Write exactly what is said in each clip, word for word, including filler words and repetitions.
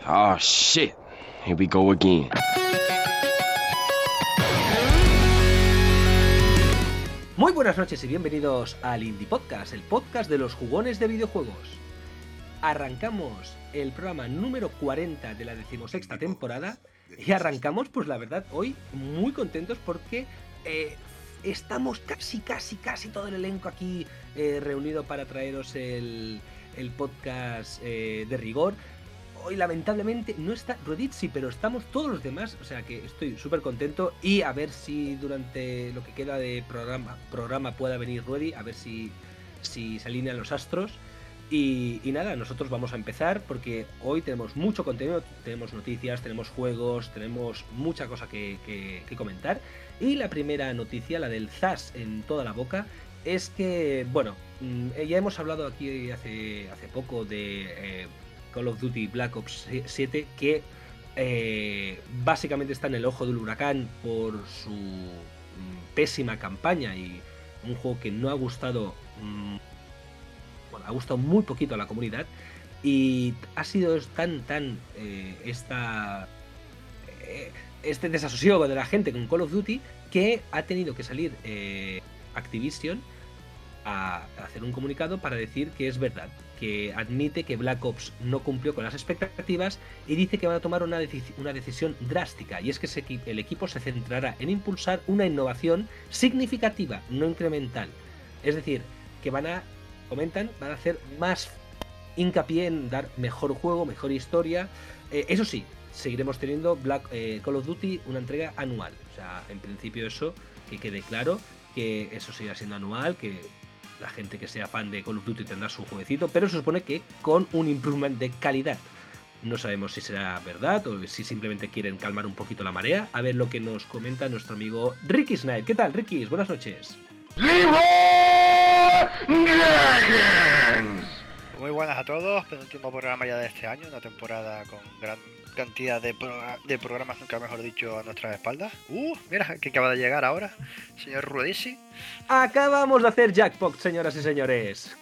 Oh shit, here we go again. Muy buenas noches y bienvenidos al Indie Podcast, el podcast de los jugones de videojuegos. Arrancamos el programa número cuarenta de la decimosexta temporada y arrancamos, pues la verdad, hoy muy contentos porque eh, estamos casi, casi, casi todo el elenco aquí eh, reunido para traeros el, el podcast eh, de rigor. Hoy lamentablemente no está Rodizzi, pero estamos todos los demás, o sea que estoy súper contento y a ver si durante lo que queda de programa, programa pueda venir Ruedi, a ver si, si se alinean los astros. Y, y nada, nosotros vamos a empezar porque hoy tenemos mucho contenido, tenemos noticias, tenemos juegos, tenemos mucha cosa que, que, que comentar. Y la primera noticia, la del zas en toda la boca, es que, bueno, ya hemos hablado aquí hace, hace poco de... Eh, Call of Duty Black Ops siete, que eh, básicamente está en el ojo del huracán por su mm, pésima campaña y un juego que no ha gustado, mm, bueno, ha gustado muy poquito a la comunidad y ha sido tan, tan eh, esta, eh, este desasosiego de la gente con Call of Duty que ha tenido que salir eh, Activision a hacer un comunicado para decir que es verdad, que admite que Black Ops no cumplió con las expectativas y dice que van a tomar una, deci- una decisión drástica, y es que se, el equipo se centrará en impulsar una innovación significativa, no incremental. Es decir, que van a, comentan, van a hacer más hincapié en dar mejor juego, mejor historia. Eh, eso sí, seguiremos teniendo Black, eh, Call of Duty una entrega anual. O sea, en principio eso, que quede claro, que eso seguirá siendo anual, que la gente que sea fan de Call of Duty tendrá su jueguecito, pero se supone que con un improvement de calidad. No sabemos si será verdad o si simplemente quieren calmar un poquito la marea. A ver lo que nos comenta nuestro amigo Ricky Snipe. ¿Qué tal, Ricky? Buenas noches. Muy buenas a todos, penúltimo programa ya de este año, una temporada con gran cantidad de, pro de programas, nunca mejor dicho, a nuestras espaldas. Uh, mira, que acaba de llegar ahora, señor Ruedisi. Acabamos de hacer jackpot, señoras y señores.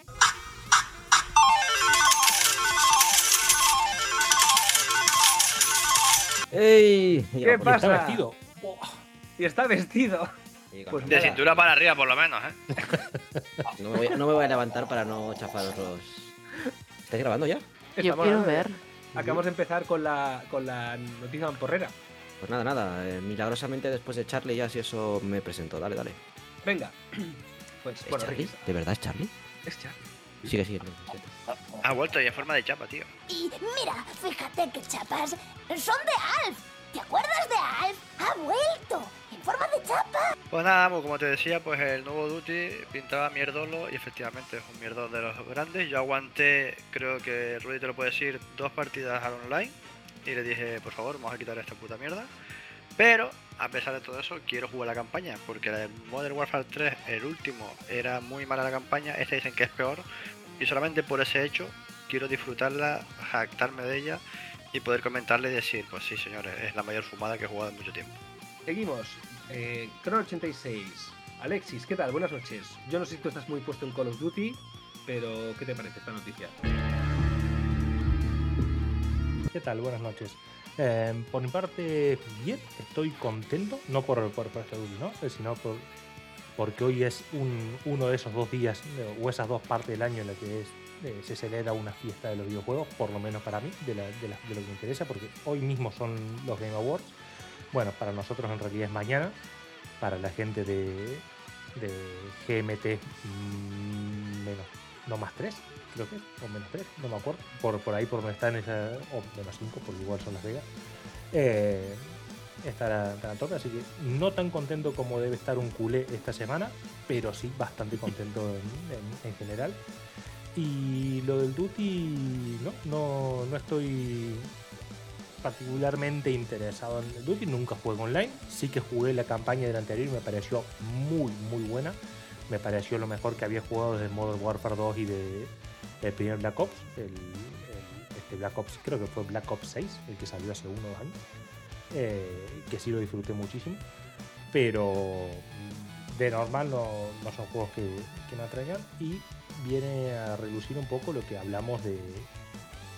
¡Ey! ¿Qué pasa? Está vestido. Oh, y está vestido. Sí, Pues De nada. cintura para arriba, por lo menos, ¿eh? no, me voy, no me voy a levantar para no chafaros los... ¿Estáis grabando ya? Yo Estamos quiero hablando de- ver. Acabamos de empezar con la, con la noticia mamporrera. Pues nada, nada. eh, milagrosamente después de Charlie ya si eso me presento. Dale, dale. Venga. Pues ¿Es bueno, Charlie? Ricky, ¿De verdad es Charlie? es Charlie. Sigue, sigue. no, sigue. Ha vuelto y en forma de chapa, tío. Y mira, fíjate que chapas son de Alf. ¿Te acuerdas de Alf? Ha vuelto en forma de chapa. Pues nada, pues como te decía, pues el nuevo Duty pintaba mierdolo y efectivamente es un mierdol de los grandes. Yo aguanté, creo que Rudy te lo puede decir, dos partidas al online y le dije, por favor, vamos a quitar esta puta mierda. Pero, a pesar de todo eso, quiero jugar la campaña, porque el Modern Warfare tres, el último, era muy mala la campaña, este dicen que es peor, y solamente por ese hecho quiero disfrutarla, jactarme de ella y poder comentarle y decir, pues sí señores, es la mayor fumada que he jugado en mucho tiempo. Seguimos. Eh, Crono ochenta y seis. Alexis, ¿qué tal? Buenas noches. Yo no sé si tú estás muy puesto en Call of Duty, pero ¿qué te parece esta noticia? ¿Qué tal? Buenas noches. Eh, por mi parte, bien, estoy contento, no por, por, por este Duty, ¿no? sino por, porque hoy es un, uno de esos dos días, eh, o esas dos partes del año en la que es, eh, se celebra una fiesta de los videojuegos, por lo menos para mí, de, la, de, la, de lo que me interesa, porque hoy mismo son los Game Awards. Bueno, para nosotros en realidad es mañana, para la gente de, de G M T mmm, menos, no más tres, creo que es, o menos tres, no me acuerdo, por, por ahí por donde está en esa, o menos cinco, porque igual son Las Vegas, eh, estará, estará a tope, así que no tan contento como debe estar un culé esta semana, pero sí bastante contento en, en, en general. Y lo del Duty, no, no, no estoy particularmente interesado en el Duty, nunca juego online, sí que jugué la campaña del anterior y me pareció muy muy buena, me pareció lo mejor que había jugado desde Modern Warfare dos y de el primer Black Ops, el, el, este Black Ops, creo que fue Black Ops seis, el que salió hace uno o dos años, eh, que sí lo disfruté muchísimo, pero de normal no, no son juegos que, que me atraigan, y viene a reducir un poco lo que hablamos de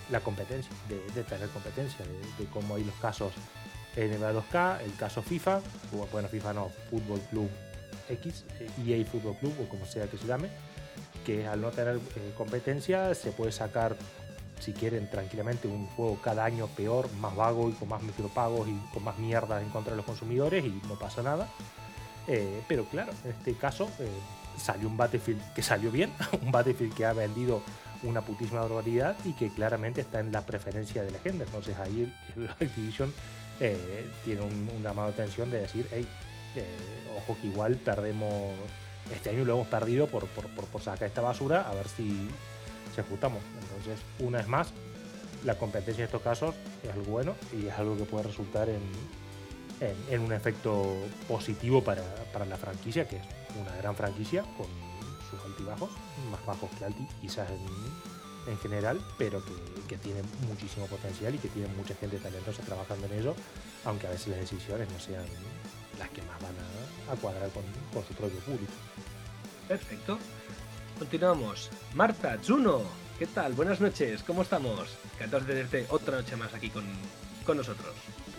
la competencia, de, de tener competencia, de, de cómo hay los casos N B A dos K, el caso FIFA, bueno, FIFA no, Fútbol Club X, E A Fútbol Club o como sea que se llame, que al no tener eh, competencia se puede sacar, si quieren, tranquilamente un juego cada año peor, más vago y con más micropagos y con más mierdas en contra de los consumidores y no pasa nada. Eh, pero claro, en este caso eh, salió un Battlefield que salió bien, un Battlefield que ha vendido una putísima barbaridad y que claramente está en la preferencia de la gente. Entonces ahí el Activision eh, tiene un, un llamado de atención de decir, hey, eh, ojo que igual perdemos, este año lo hemos perdido por, por, por, por sacar esta basura, a ver si se ajustamos. Entonces, una vez más, la competencia en estos casos es algo bueno y es algo que puede resultar en, en, en un efecto positivo para, para la franquicia, que es una gran franquicia con sus altibajos, más bajos que alti quizás en, en general, pero que, que tiene muchísimo potencial y que tiene mucha gente talentosa trabajando en ello, aunque a veces las decisiones no sean las que más van a, a cuadrar con, con su propio público. Perfecto. Continuamos. Marta, Juno, ¿qué tal? Buenas noches, ¿cómo estamos? Encantados de tenerte otra noche más aquí con, con nosotros.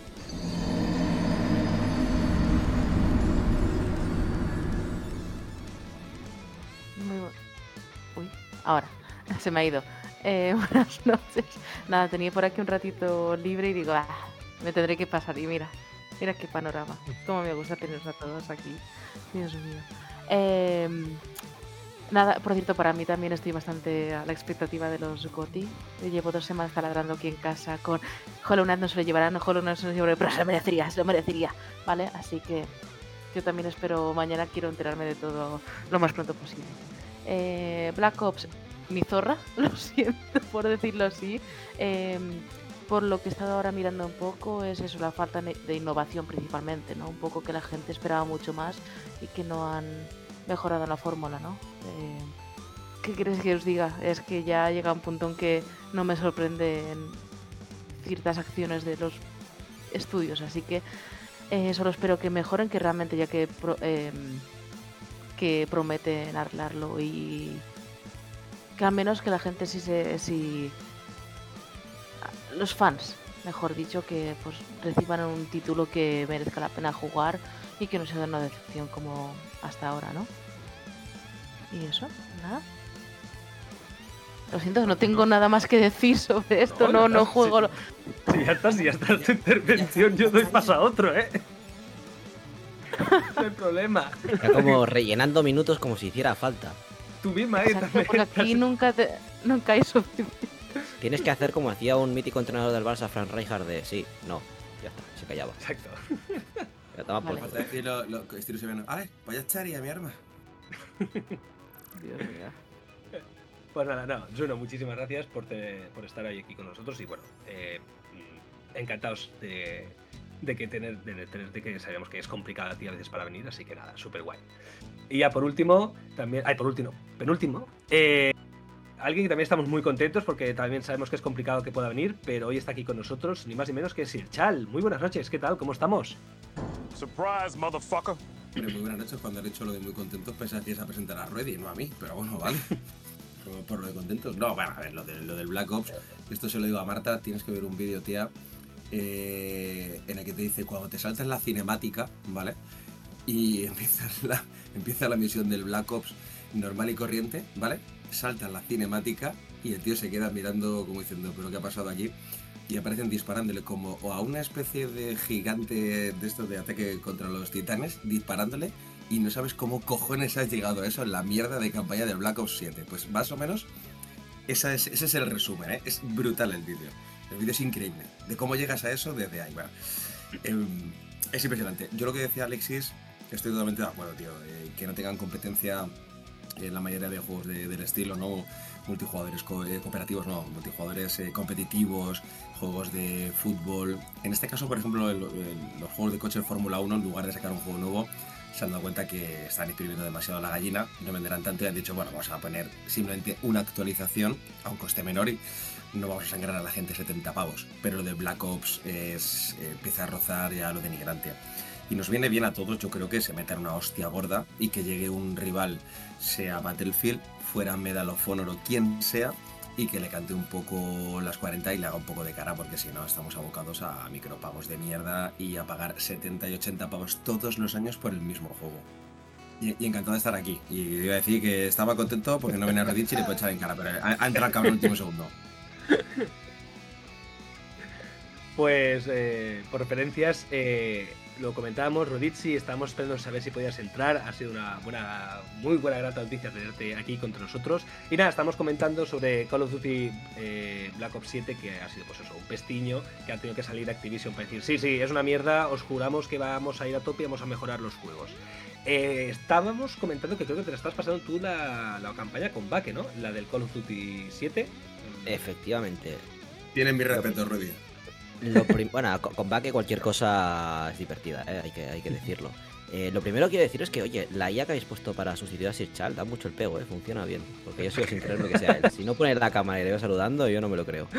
Muy bu- Uy, ahora, se me ha ido. Eh, buenas noches. Nada, tenía por aquí un ratito libre y digo, ah, me tendré que pasar. Y mira, mira qué panorama. Cómo me gusta teneros a todos aquí. Dios mío. Eh, nada, por cierto, para mí también estoy bastante a la expectativa de los GOTY. Llevo dos semanas taladrando aquí en casa con Hollow Knight no se lo llevarán, Hollow Knight no se lo llevarán, pero se lo merecería, se lo merecería, ¿vale? Así que yo también espero, mañana quiero enterarme de todo lo más pronto posible. Eh, Black Ops, mi zorra, lo siento por decirlo así. Eh, por lo que he estado ahora mirando un poco, es eso, la falta de innovación principalmente, ¿no? Un poco que la gente esperaba mucho más y que no han mejorado la fórmula, ¿no? Eh, ¿Qué quieres que os diga? Es que ya llega un punto en que no me sorprenden ciertas acciones de los estudios, así que eh, solo espero que mejoren, que realmente ya que pro, eh, que prometen arreglarlo y que al menos que la gente sí se sí, los fans, mejor dicho, que pues reciban un título que merezca la pena jugar y que no sea una decepción como hasta ahora, ¿no? Y eso, nada. Lo siento, no tengo nada más que decir sobre esto, no, no, no juego. Lo... Si ya está, si ya está tu intervención, yo doy paso a otro, ¿eh? No hay problema. Está como rellenando minutos como si hiciera falta. Tú misma, ¿eh? Exacto, porque aquí nunca, te, nunca hay suficiente. Tienes que hacer como hacía un mítico entrenador del Barça, Frank Rijkaard, de sí, no, ya está, se callaba. Exacto. Ya estaba por Vale. Falta decir lo, lo estilo severiano. ¡Ay! Vaya charia, mi arma. Dios mío. Pues nada, no, Juno, muchísimas gracias por, te, por estar hoy aquí con nosotros y bueno, eh, encantados de, de que tener, de tener, de que sabemos que es complicado a ti a veces para venir, así que nada, súper guay. Y ya por último, también, ay, por último, penúltimo, eh, alguien que también estamos muy contentos porque también sabemos que es complicado que pueda venir, pero hoy está aquí con nosotros, ni más ni menos que Sirchal. Muy buenas noches, ¿qué tal? ¿Cómo estamos? Surprise, motherfucker. Pero muy buenas noches. Cuando he dicho lo de muy contentos, pensé que ibas a presentar a Ruedy, no a mí. Pero bueno, vale. por, por lo de contentos. No, bueno, a ver, lo, de, lo del Black Ops. Esto se lo digo a Marta. Tienes que ver un vídeo, tía, eh, en el que te dice cuando te saltas la cinemática, ¿vale? Y empiezas la, empieza la misión del Black Ops normal y corriente, ¿vale? Saltan la cinemática y el tío se queda mirando como diciendo, ¿pero qué ha pasado aquí? Y aparecen disparándole como o a una especie de gigante de estos de ataque contra los titanes, disparándole, y no sabes cómo cojones has llegado a eso en la mierda de campaña del Black Ops siete. Pues más o menos esa es, ese es el resumen, ¿eh? Es brutal el vídeo. El vídeo es increíble. De cómo llegas a eso desde ahí. Bueno, eh, es impresionante. Yo lo que decía Alexis, estoy totalmente de acuerdo, tío. Eh, que no tengan competencia en la mayoría de juegos de, del estilo, ¿no? Multijugadores co eh, cooperativos, no, multijugadores eh, competitivos, juegos de fútbol. En este caso, por ejemplo, el, el, los juegos de coche de Fórmula uno, en lugar de sacar un juego nuevo, se han dado cuenta que están exprimiendo demasiado la gallina, no venderán tanto y han dicho, bueno, vamos a poner simplemente una actualización a un coste menor y no vamos a sangrar a la gente setenta pavos. Pero lo de Black Ops es, eh, empieza a rozar ya lo denigrante. Y nos viene bien a todos, yo creo que se metan una hostia gorda y que llegue un rival, sea Battlefield, fuera Medal of Honor o quien sea, y que le cante un poco las cuarenta y le haga un poco de cara, porque si no estamos abocados a micropagos de mierda y a pagar setenta y ochenta pavos todos los años por el mismo juego. Y, y encantado de estar aquí. Y iba a decir que estaba contento porque no venía Reddit y le puedo echar en cara, pero ha, ha entrado el cabrón el último segundo. Pues, eh, por referencias, eh, lo comentábamos, Roditsi, estábamos esperando saber si podías entrar. Ha sido una buena, muy buena, grata noticia tenerte aquí contra nosotros. Y nada, estamos comentando sobre Call of Duty eh, Black Ops siete, que ha sido pues eso, un pestiño, que ha tenido que salir Activision para decir, sí, sí, es una mierda, os juramos que vamos a ir a tope y vamos a mejorar los juegos. Eh, estábamos comentando que creo que te la estás pasando tú la, la campaña con Baque, ¿no? La del Call of Duty siete. Efectivamente. Tienen mi respeto, Rudy. Lo prim- bueno, con, con Baque cualquier cosa es divertida, ¿eh? hay, que, hay que decirlo. Eh, lo primero que quiero decir es que, oye, la I A que habéis puesto para sustituir a Sir Charles da mucho el pego, ¿eh? Funciona bien. Porque yo sigo sin creerme que sea él. Si no pones la cámara y le veo saludando, yo no me lo creo.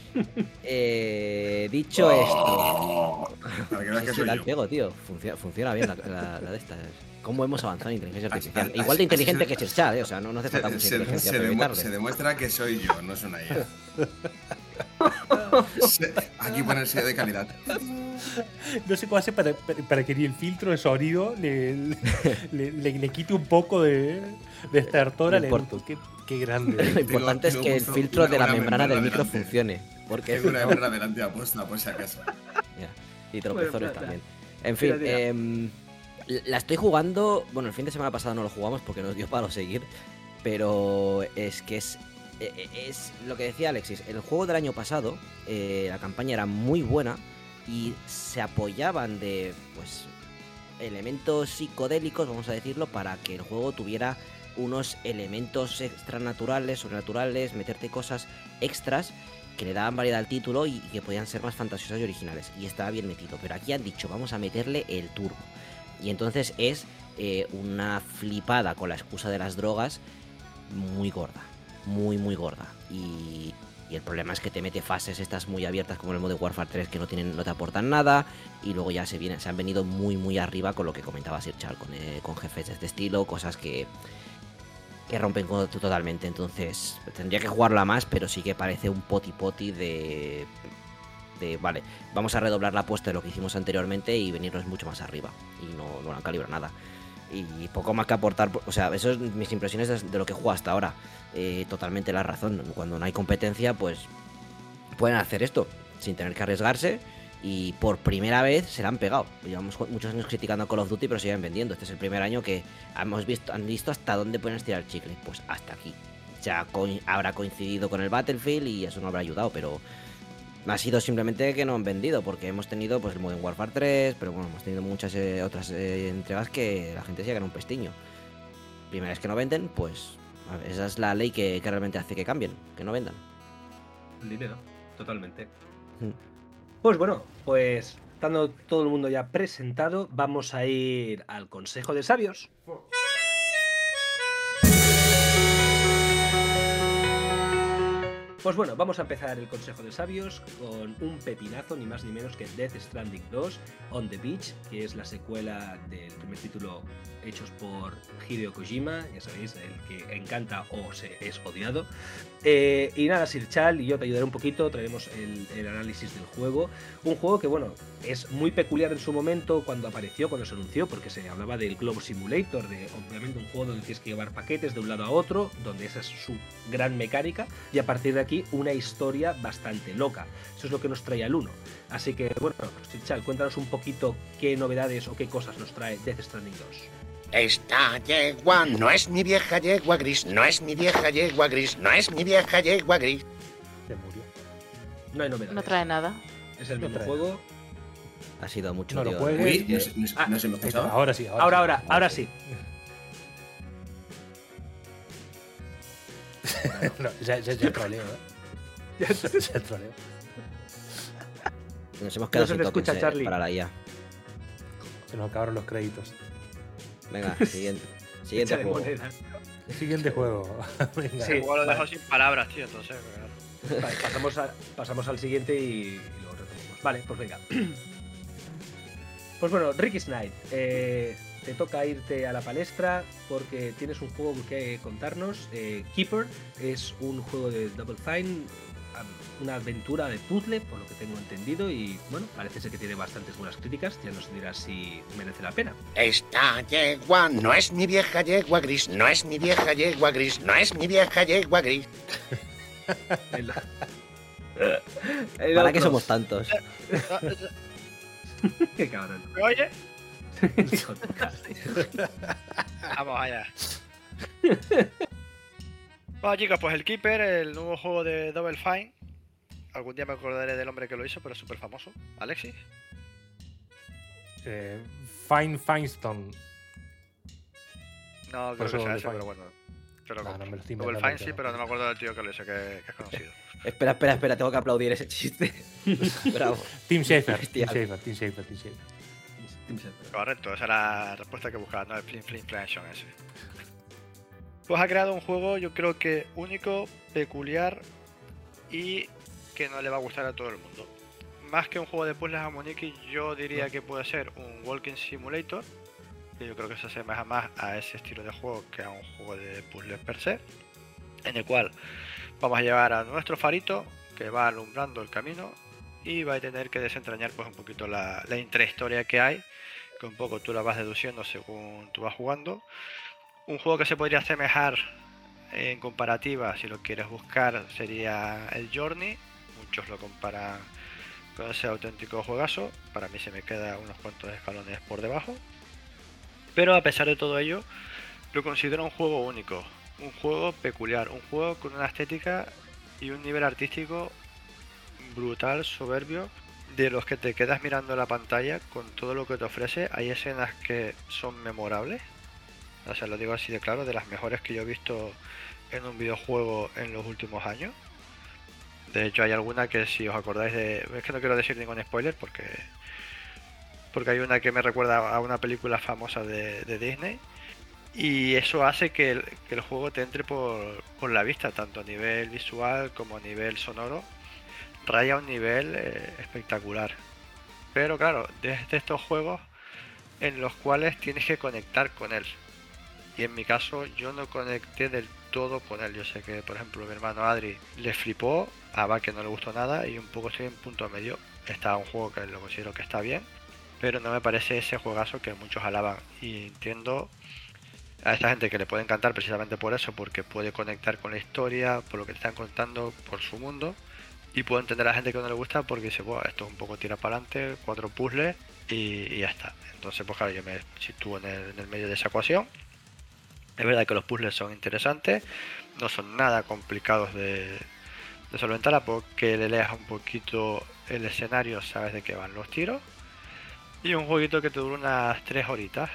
Eh, dicho Oh, esto... para que veas que sí, soy da el yo. pego, tío. Funciona, funciona bien la, la, la de estas. ¿Cómo hemos avanzado en inteligencia artificial? Así- Igual de así- inteligente así- que Sir Charles, ¿eh? O sea, no, no hace falta Se, mucha se- inteligencia se para demu- evitarle. se demuestra que soy yo, no es una I A. Se- Aquí pone el sello de calidad. No sé cómo hace para, para, para que ni el filtro de sonido le, le, le, le quite un poco de, de estertora. Lo Le, import- qué, qué grande. Lo importante es tengo que el justo filtro una- de la una membrana del membrana micro delante. funcione. Porque Tengo una hembra delante apuesta, por si acaso. Ya, y Bueno, tropezones plata. también. En fin, Tira, tira. em, la estoy jugando. Bueno, el fin de semana pasado no lo jugamos porque nos dio para seguir. Pero es que es. e- e- Es lo que decía Alexis. El juego del año pasado, eh, la campaña era muy buena y se apoyaban de pues elementos psicodélicos, vamos a decirlo, para que el juego tuviera unos elementos extranaturales, sobrenaturales, meterte cosas extras que le daban variedad al título y que podían ser más fantasiosas y originales. Y estaba bien metido. Pero aquí han dicho, vamos a meterle el turbo. Y entonces es eh, una flipada con la excusa de las drogas muy gorda. Muy, muy gorda. Y, y el problema es que te mete fases estas muy abiertas como el Modern Warfare tres que no tienen, no te aportan nada. Y luego ya se vienen, se han venido muy, muy arriba con lo que comentaba Sir Charles, con, eh, con jefes de este estilo, cosas que... que rompen con totalmente. Entonces tendría que jugarla más, pero sí que parece un poti poti de de vale, vamos a redoblar la apuesta de lo que hicimos anteriormente y venirnos mucho más arriba, y no, no han calibrado nada y poco más que aportar. O sea, eso es mis impresiones de, de lo que he jugado hasta ahora. Eh, totalmente la razón, cuando no hay competencia pues pueden hacer esto sin tener que arriesgarse. Y por primera vez se la han pegado. Llevamos muchos años criticando a Call of Duty, pero siguen vendiendo. Este es el primer año que hemos visto, han visto hasta dónde pueden estirar el chicle. Pues hasta aquí. Ya co habrá coincidido con el Battlefield y eso no habrá ayudado, pero ha sido simplemente que no han vendido, porque hemos tenido pues el Modern Warfare tres, pero bueno, hemos tenido muchas eh, otras eh, entregas que la gente se gana un pestiño. Primera vez que no venden, pues a ver, esa es la ley que, que realmente hace que cambien, que no vendan. El dinero, totalmente. Mm. Pues bueno, pues estando todo el mundo ya presentado, vamos a ir al Consejo de Sabios. Pues bueno, vamos a empezar el Consejo de Sabios con un pepinazo, ni más ni menos que Death Stranding dos, On the Beach, que es la secuela del primer título hechos por Hideo Kojima, ya sabéis, el que encanta o se es odiado. Eh, y nada, Sir Charles y yo te ayudaré un poquito, traeremos el, el análisis del juego. Un juego que, bueno, es muy peculiar en su momento cuando apareció, cuando se anunció, porque se hablaba del Globe Simulator, de obviamente un juego donde tienes que llevar paquetes de un lado a otro, donde esa es su gran mecánica, y a partir de aquí una historia bastante loca. Eso es lo que nos trae al uno. Así que, bueno, Sir Charles, cuéntanos un poquito qué novedades o qué cosas nos trae Death Stranding dos. Esta yegua no es mi vieja yegua gris, no es mi vieja yegua gris, no es mi vieja yegua gris. Se murió. No hay novedades. No trae nada. Es el No mismo trae. juego. Ha sido mucho, No lo tío. juegues. Uy, no, sé- no, sé- Ah, no se me Ahí está, escuchaba. ahora sí, ahora, Ahora, sí. ahora, ahora sí. No, ya, ya, ya troleo, ¿eh? Ya troleo. Nos hemos No quedado se sin te tokens escucha, eh, Charlie. para la I A. Se nos acabaron los créditos. Venga, siguiente. Siguiente Échale juego. monedas. Siguiente juego. Venga. Sí. El juego lo dejo vale. sin palabras, tío, entonces. claro. Vale, pasamos, a- pasamos al siguiente y, y luego retomamos. Vale, pues venga. Pues bueno, Ricky Knight. Eh, te toca irte a la palestra porque tienes un juego que contarnos. Eh, Keeper es un juego de Double Fine, una aventura de puzzle, por lo que tengo entendido, y bueno, parece ser que tiene bastantes buenas críticas. Ya nos dirás si merece la pena. Esta yegua no es mi vieja yegua gris, no es mi vieja yegua gris, no es mi vieja yegua gris. El- ¿Para qué somos tantos? Qué cabrón. ¿Me oye? Hijo de puta. Vamos allá. Bueno, chicos, pues el Keeper, el nuevo juego de Double Fine. Algún día me acordaré del hombre que lo hizo, pero es súper famoso. Alexis. Eh, Fine Finestone. No Por creo que eso sea Double ese, Fine. pero bueno. Pero No, con- no me lo estoy Double inventando, Fine sí, pero- pero no me acuerdo del tío que lo hizo, que, que es conocido. Espera, espera, espera, tengo que aplaudir ese chiste. Bravo. Tim Schafer, Tim Bestial. Schafer, Tim Schafer, Tim Schafer. Correcto, esa era la respuesta que buscaba, no el Flim Flim Flanction ese. Pues ha creado un juego, yo creo que único, peculiar y que no le va a gustar a todo el mundo. Más que un juego de puzzles a Moniki, yo diría que puede ser un Walking Simulator, que yo creo que se asemeja más a ese estilo de juego que a un juego de puzzles per se, en el cual vamos a llevar a nuestro farito que va alumbrando el camino y va a tener que desentrañar pues un poquito la, la intrahistoria que hay, que un poco tú la vas deduciendo según tú vas jugando. Un juego que se podría asemejar en comparativa, si lo quieres buscar, sería el Journey. Muchos lo comparan con ese auténtico juegazo. Para mí se me queda unos cuantos escalones por debajo. Pero a pesar de todo ello, lo considero un juego único, un juego peculiar, un juego con una estética y un nivel artístico brutal, soberbio, de los que te quedas mirando la pantalla con todo lo que te ofrece. Hay escenas que son memorables, o sea, lo digo así de claro, de las mejores que yo he visto en un videojuego en los últimos años. De hecho, hay alguna que, si os acordáis de... Es que no quiero decir ningún spoiler porque... Porque hay una que me recuerda a una película famosa de, de Disney. Y eso hace que el, que el juego te entre por, por la vista, tanto a nivel visual como a nivel sonoro. Raya un nivel eh, espectacular. Pero claro, desde estos juegos en los cuales tienes que conectar con él. Y en mi caso yo no conecté del todo con él. Yo sé que, por ejemplo, mi hermano Adri le flipó, a Val que no le gustó nada, y un poco estoy en punto medio. Está un juego que lo considero que está bien, pero no me parece ese juegazo que muchos alaban. Y entiendo a esta gente que le puede encantar precisamente por eso, porque puede conectar con la historia, por lo que te están contando, por su mundo. Y puedo entender a la gente que no le gusta porque dice, bueno, esto es un poco tira para adelante, cuatro puzzles y, y ya está. Entonces, pues claro, yo me sitúo en el, en el medio de esa ecuación. Es verdad que los puzzles son interesantes, no son nada complicados de, de solventar, porque le leas un poquito el escenario, sabes de qué van los tiros. Y un jueguito que te dura unas tres horitas.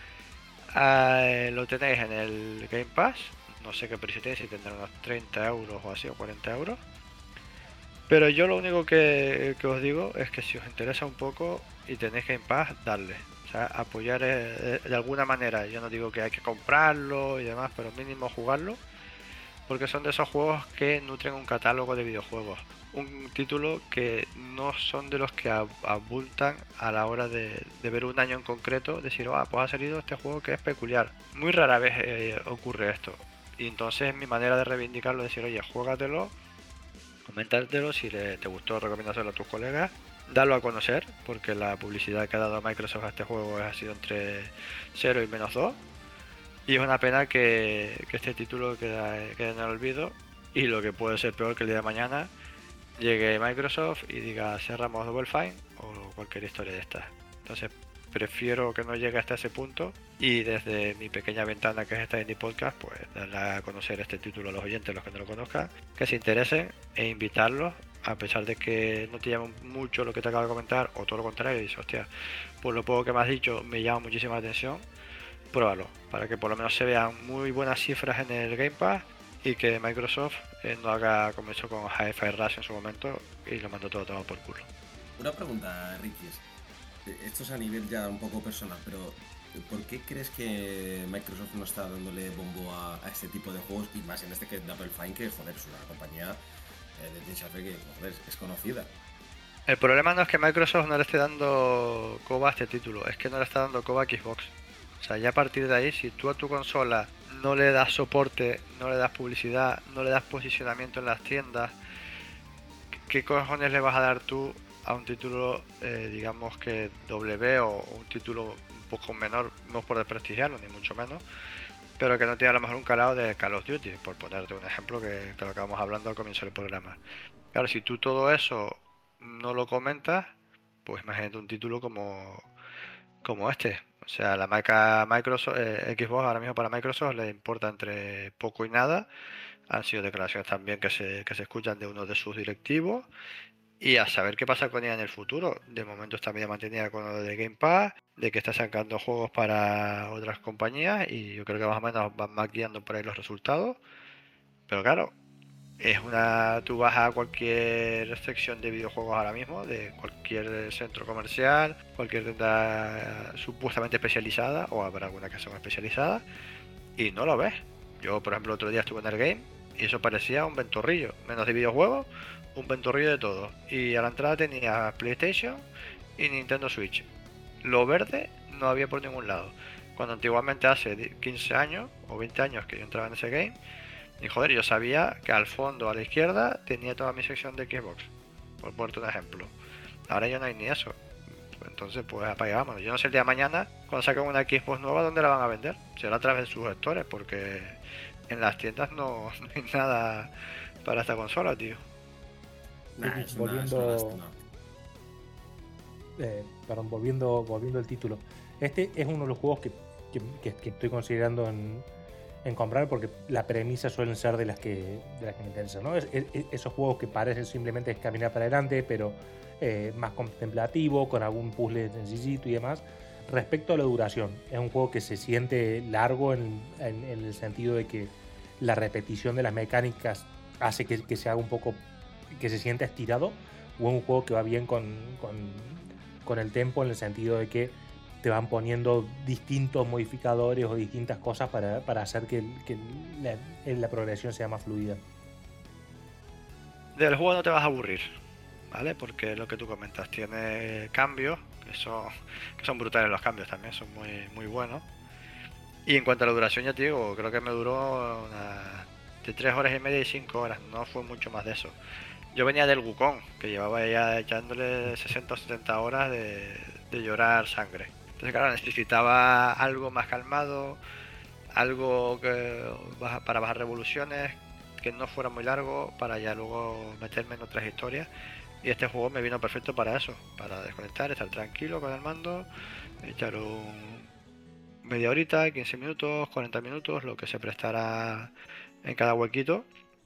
Eh, lo tenéis en el Game Pass, no sé qué precio tiene, si tendrá unos treinta euros o así, o cuarenta euros. Pero yo lo único que, que os digo es que si os interesa un poco y tenéis Game Pass, darle. O sea, apoyar eh, de alguna manera. Yo no digo que hay que comprarlo y demás, pero mínimo jugarlo. Porque son de esos juegos que nutren un catálogo de videojuegos. Un título que no son de los que ab- abultan a la hora de, de ver un año en concreto. Decir, ah, pues ha salido este juego que es peculiar. Muy rara vez eh, ocurre esto. Y entonces mi manera de reivindicarlo es decir, oye, juégatelo. Comentártelo, si le, te gustó, recomiéndaselo a tus colegas, darlo a conocer, porque la publicidad que ha dado Microsoft a este juego ha sido entre cero y menos dos, y es una pena que, que este título quede, quede en el olvido, y lo que puede ser peor que el día de mañana llegue Microsoft y diga cerramos Double Fine o cualquier historia de estas. Entonces prefiero que no llegue hasta ese punto, y desde mi pequeña ventana que es esta Indie Podcast, pues darle a conocer este título a los oyentes, los que no lo conozcan, que se interesen, e invitarlos, a pesar de que no te llama mucho lo que te acabo de comentar, o todo lo contrario, y dices, hostia, por lo poco que me has dicho me llama muchísima atención, pruébalo, para que por lo menos se vean muy buenas cifras en el Game Pass, y que Microsoft eh, no haga como hizo con Hi-Fi Rush en su momento, y lo mandó todo, todo por culo. Una pregunta, Ricky. Esto es a nivel ya un poco personal, pero ¿por qué crees que Microsoft no está dándole bombo a, a este tipo de juegos? Y más en este que Double Fine, que joder, es una compañía eh, de Tim Schafer que joder, es conocida. El problema no es que Microsoft no le esté dando coba a este título, es que no le está dando coba a Xbox. O sea, ya a partir de ahí, si tú a tu consola no le das soporte, no le das publicidad, no le das posicionamiento en las tiendas, ¿qué cojones le vas a dar tú a un título, eh, digamos que W o un título un poco menor, no por desprestigiarlo, ni mucho menos, pero que no tiene a lo mejor un calado de Call of Duty, por ponerte un ejemplo que, que lo acabamos hablando al comienzo del programa? Claro, si tú todo eso no lo comentas, pues imagínate un título como, como este. O sea, la marca Microsoft, eh, Xbox ahora mismo para Microsoft le importa entre poco y nada. Han sido declaraciones también que se, que se escuchan de uno de sus directivos. Y a saber qué pasa con ella en el futuro. De momento está medio mantenida con lo de Game Pass, de que está sacando juegos para otras compañías y yo creo que más o menos van maquillando por ahí los resultados. Pero claro, es una. Tú vas a cualquier sección de videojuegos ahora mismo, de cualquier centro comercial, cualquier tienda supuestamente especializada, o habrá alguna que sea especializada, y no lo ves. Yo, por ejemplo, otro día estuve en el game y eso parecía un ventorrillo, menos de videojuegos, un ventorrillo de todo. Y a la entrada tenía PlayStation y Nintendo Switch. Lo verde no había por ningún lado. Cuando antiguamente hace quince años o veinte años que yo entraba en ese game, y joder, yo sabía que al fondo, a la izquierda, tenía toda mi sección de Xbox, por ponerte un ejemplo. Ahora ya no hay ni eso. Entonces, pues apagámonos. Yo no sé el día de mañana, cuando saquen una Xbox nueva, ¿dónde la van a vender? Será a través de sus gestores, porque en las tiendas no, no hay nada para esta consola, tío. Nah, es una- volviendo, es una lástima. eh, perdón, volviendo, volviendo al título. Este es uno de los juegos que, que, que- que estoy considerando en, en comprar porque la premisa suelen ser de las que, de las que me interesan, ¿no? Es- es- esos juegos que parecen simplemente caminar para adelante, pero eh, más contemplativo, con algún puzzle sencillito y demás. Respecto a la duración, es un juego que se siente largo en, en- en el sentido de que la repetición de las mecánicas hace que, que se haga un poco, que se sienta estirado, o es un juego que va bien con, con, con el tempo en el sentido de que te van poniendo distintos modificadores o distintas cosas para, para hacer que, que la, la progresión sea más fluida. Del juego no te vas a aburrir, ¿vale? Porque lo que tú comentas, tiene cambios, que son, que son brutales los cambios también, son muy, muy buenos. Y en cuanto a la duración, ya te digo, creo que me duró una, de tres horas y media y cinco horas, no fue mucho más de eso. Yo venía del Wukong, que llevaba ya echándole sesenta o setenta horas de, de llorar sangre. Entonces, claro, necesitaba algo más calmado, algo que baja- para bajar revoluciones, que no fuera muy largo, para ya luego meterme en otras historias. Y este juego me vino perfecto para eso, para desconectar, estar tranquilo con el mando, echar un media horita, quince minutos, cuarenta minutos, lo que se prestara en cada huequito.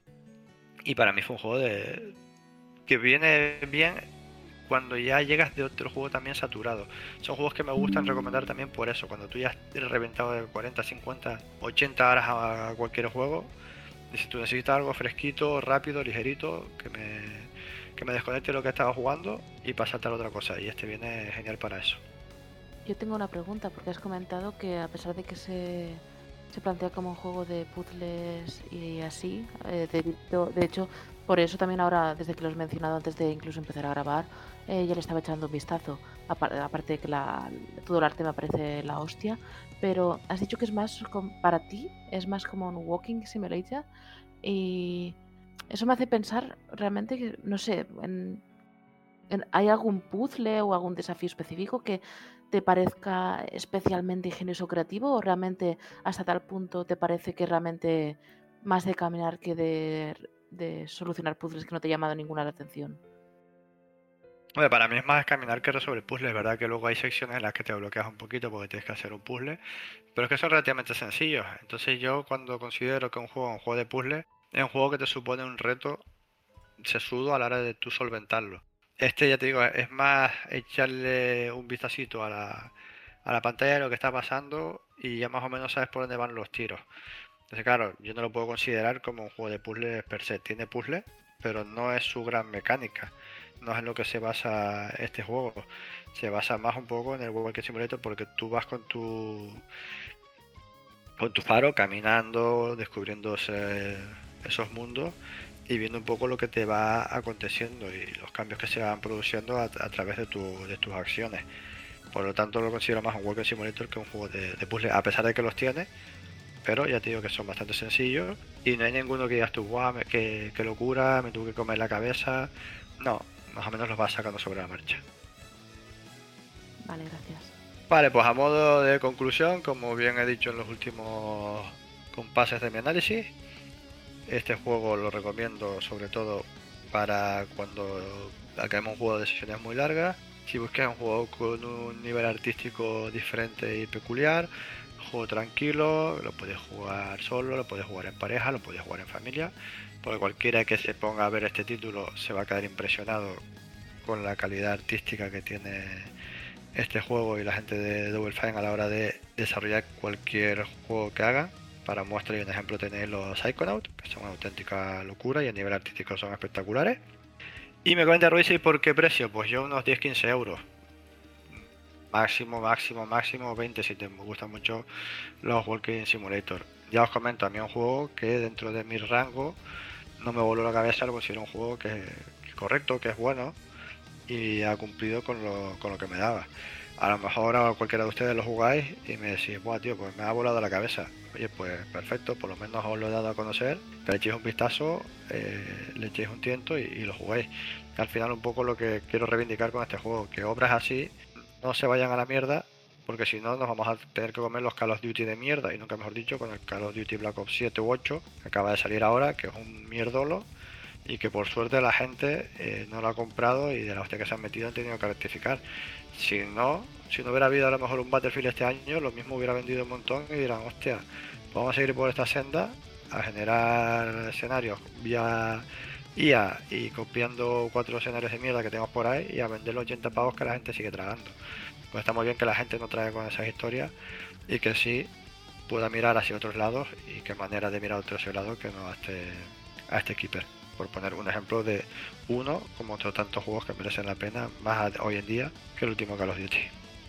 Y para mí fue un juego de que viene bien cuando ya llegas de otro juego también saturado. Son juegos que me gustan recomendar también por eso. Cuando tú ya has reventado de cuarenta, cincuenta, ochenta horas a cualquier juego, y si tú necesitas algo fresquito, rápido, ligerito, que me, que me desconecte lo que estaba jugando y pasarte a la otra cosa. Y este viene genial para eso. Yo tengo una pregunta, porque has comentado que a pesar de que se, se plantea como un juego de puzzles y así, eh, de, de hecho, por eso también ahora, desde que lo has mencionado antes de incluso empezar a grabar, eh, ya le estaba echando un vistazo. Apar- aparte de que la, todo el arte me parece la hostia, pero has dicho que es más, com- para ti, es más como un walking simulator y eso me hace pensar realmente que, no sé, en, en- ¿hay algún puzzle o algún desafío específico que te parezca especialmente ingenioso o creativo o realmente hasta tal punto te parece que realmente más de caminar que de, de solucionar puzzles que no te ha llamado ninguna la atención? Hombre, para mí es más caminar que resolver puzzles. Es verdad que luego hay secciones en las que te bloqueas un poquito porque tienes que hacer un puzzle, pero es que son relativamente sencillos. Entonces yo cuando considero que un juego es un juego de puzzle, es un juego que te supone un reto sesudo a la hora de tú solventarlo. Este, ya te digo, es más echarle un vistacito a la, a la pantalla de lo que está pasando y ya más o menos sabes por dónde van los tiros. Entonces, claro, yo no lo puedo considerar como un juego de puzzles per se. Tiene puzzles, pero no es su gran mecánica. No es en lo que se basa este juego. Se basa más un poco en el Walking Simulator porque tú vas con tu con tu faro caminando, descubriendo ese- esos mundos y viendo un poco lo que te va aconteciendo y los cambios que se van produciendo a, a través de, tu, de tus acciones. Por lo tanto lo considero más un Walking Simulator que un juego de, de puzzle, a pesar de que los tiene. Pero ya te digo que son bastante sencillos y no hay ninguno que digas tú, guau, me- qué, qué locura, me tuve que comer la cabeza. No, más o menos los vas sacando sobre la marcha. Vale, gracias. Vale, pues a modo de conclusión, como bien he dicho en los últimos compases de mi análisis, este juego lo recomiendo sobre todo para cuando acabemos un juego de sesiones muy largas. Si buscas un juego con un nivel artístico diferente y peculiar, un juego tranquilo, lo puedes jugar solo, lo puedes jugar en pareja, lo puedes jugar en familia, porque cualquiera que se ponga a ver este título se va a quedar impresionado con la calidad artística que tiene este juego y la gente de Double Fine a la hora de desarrollar cualquier juego que hagan. Para muestra y un ejemplo tenéis los Psychonauts, que son una auténtica locura y a nivel artístico son espectaculares. Y me comenta Ruiz, ¿y por qué precio? Pues yo unos diez a quince euros. Máximo, máximo, máximo veinte si te gustan mucho los Walking Simulator. Ya os comento, a mí es un juego que dentro de mi rango no me voló la cabeza, lo considero un juego que, que es correcto, que es bueno y ha cumplido con lo, con lo que me daba. A lo mejor ahora cualquiera de ustedes lo jugáis y me decís, buah tío, pues me ha volado la cabeza. Oye, pues perfecto, por lo menos os lo he dado a conocer, que le echéis un vistazo, eh, le echéis un tiento y, y lo juguéis. Al final un poco lo que quiero reivindicar con este juego, que obras así no se vayan a la mierda, porque si no nos vamos a tener que comer los Call of Duty de mierda, y nunca mejor dicho, con el Call of Duty Black Ops siete u ocho, que acaba de salir ahora, que es un mierdolo, y que por suerte la gente eh, no lo ha comprado y de la hostia que se han metido han tenido que rectificar. Si no, si no hubiera habido a lo mejor un Battlefield este año, lo mismo hubiera vendido un montón y dirán, hostia, vamos a seguir por esta senda a generar escenarios vía I A y copiando cuatro escenarios de mierda que tenemos por ahí y a vender los ochenta pavos que la gente sigue tragando. Pues está muy bien que la gente no traiga con esas historias y que sí pueda mirar hacia otros lados, y qué manera de mirar a otros lados que no a este, a este Keeper. Por poner un ejemplo de uno, como otros tantos juegos que merecen la pena, más hoy en día que el último Call of Duty.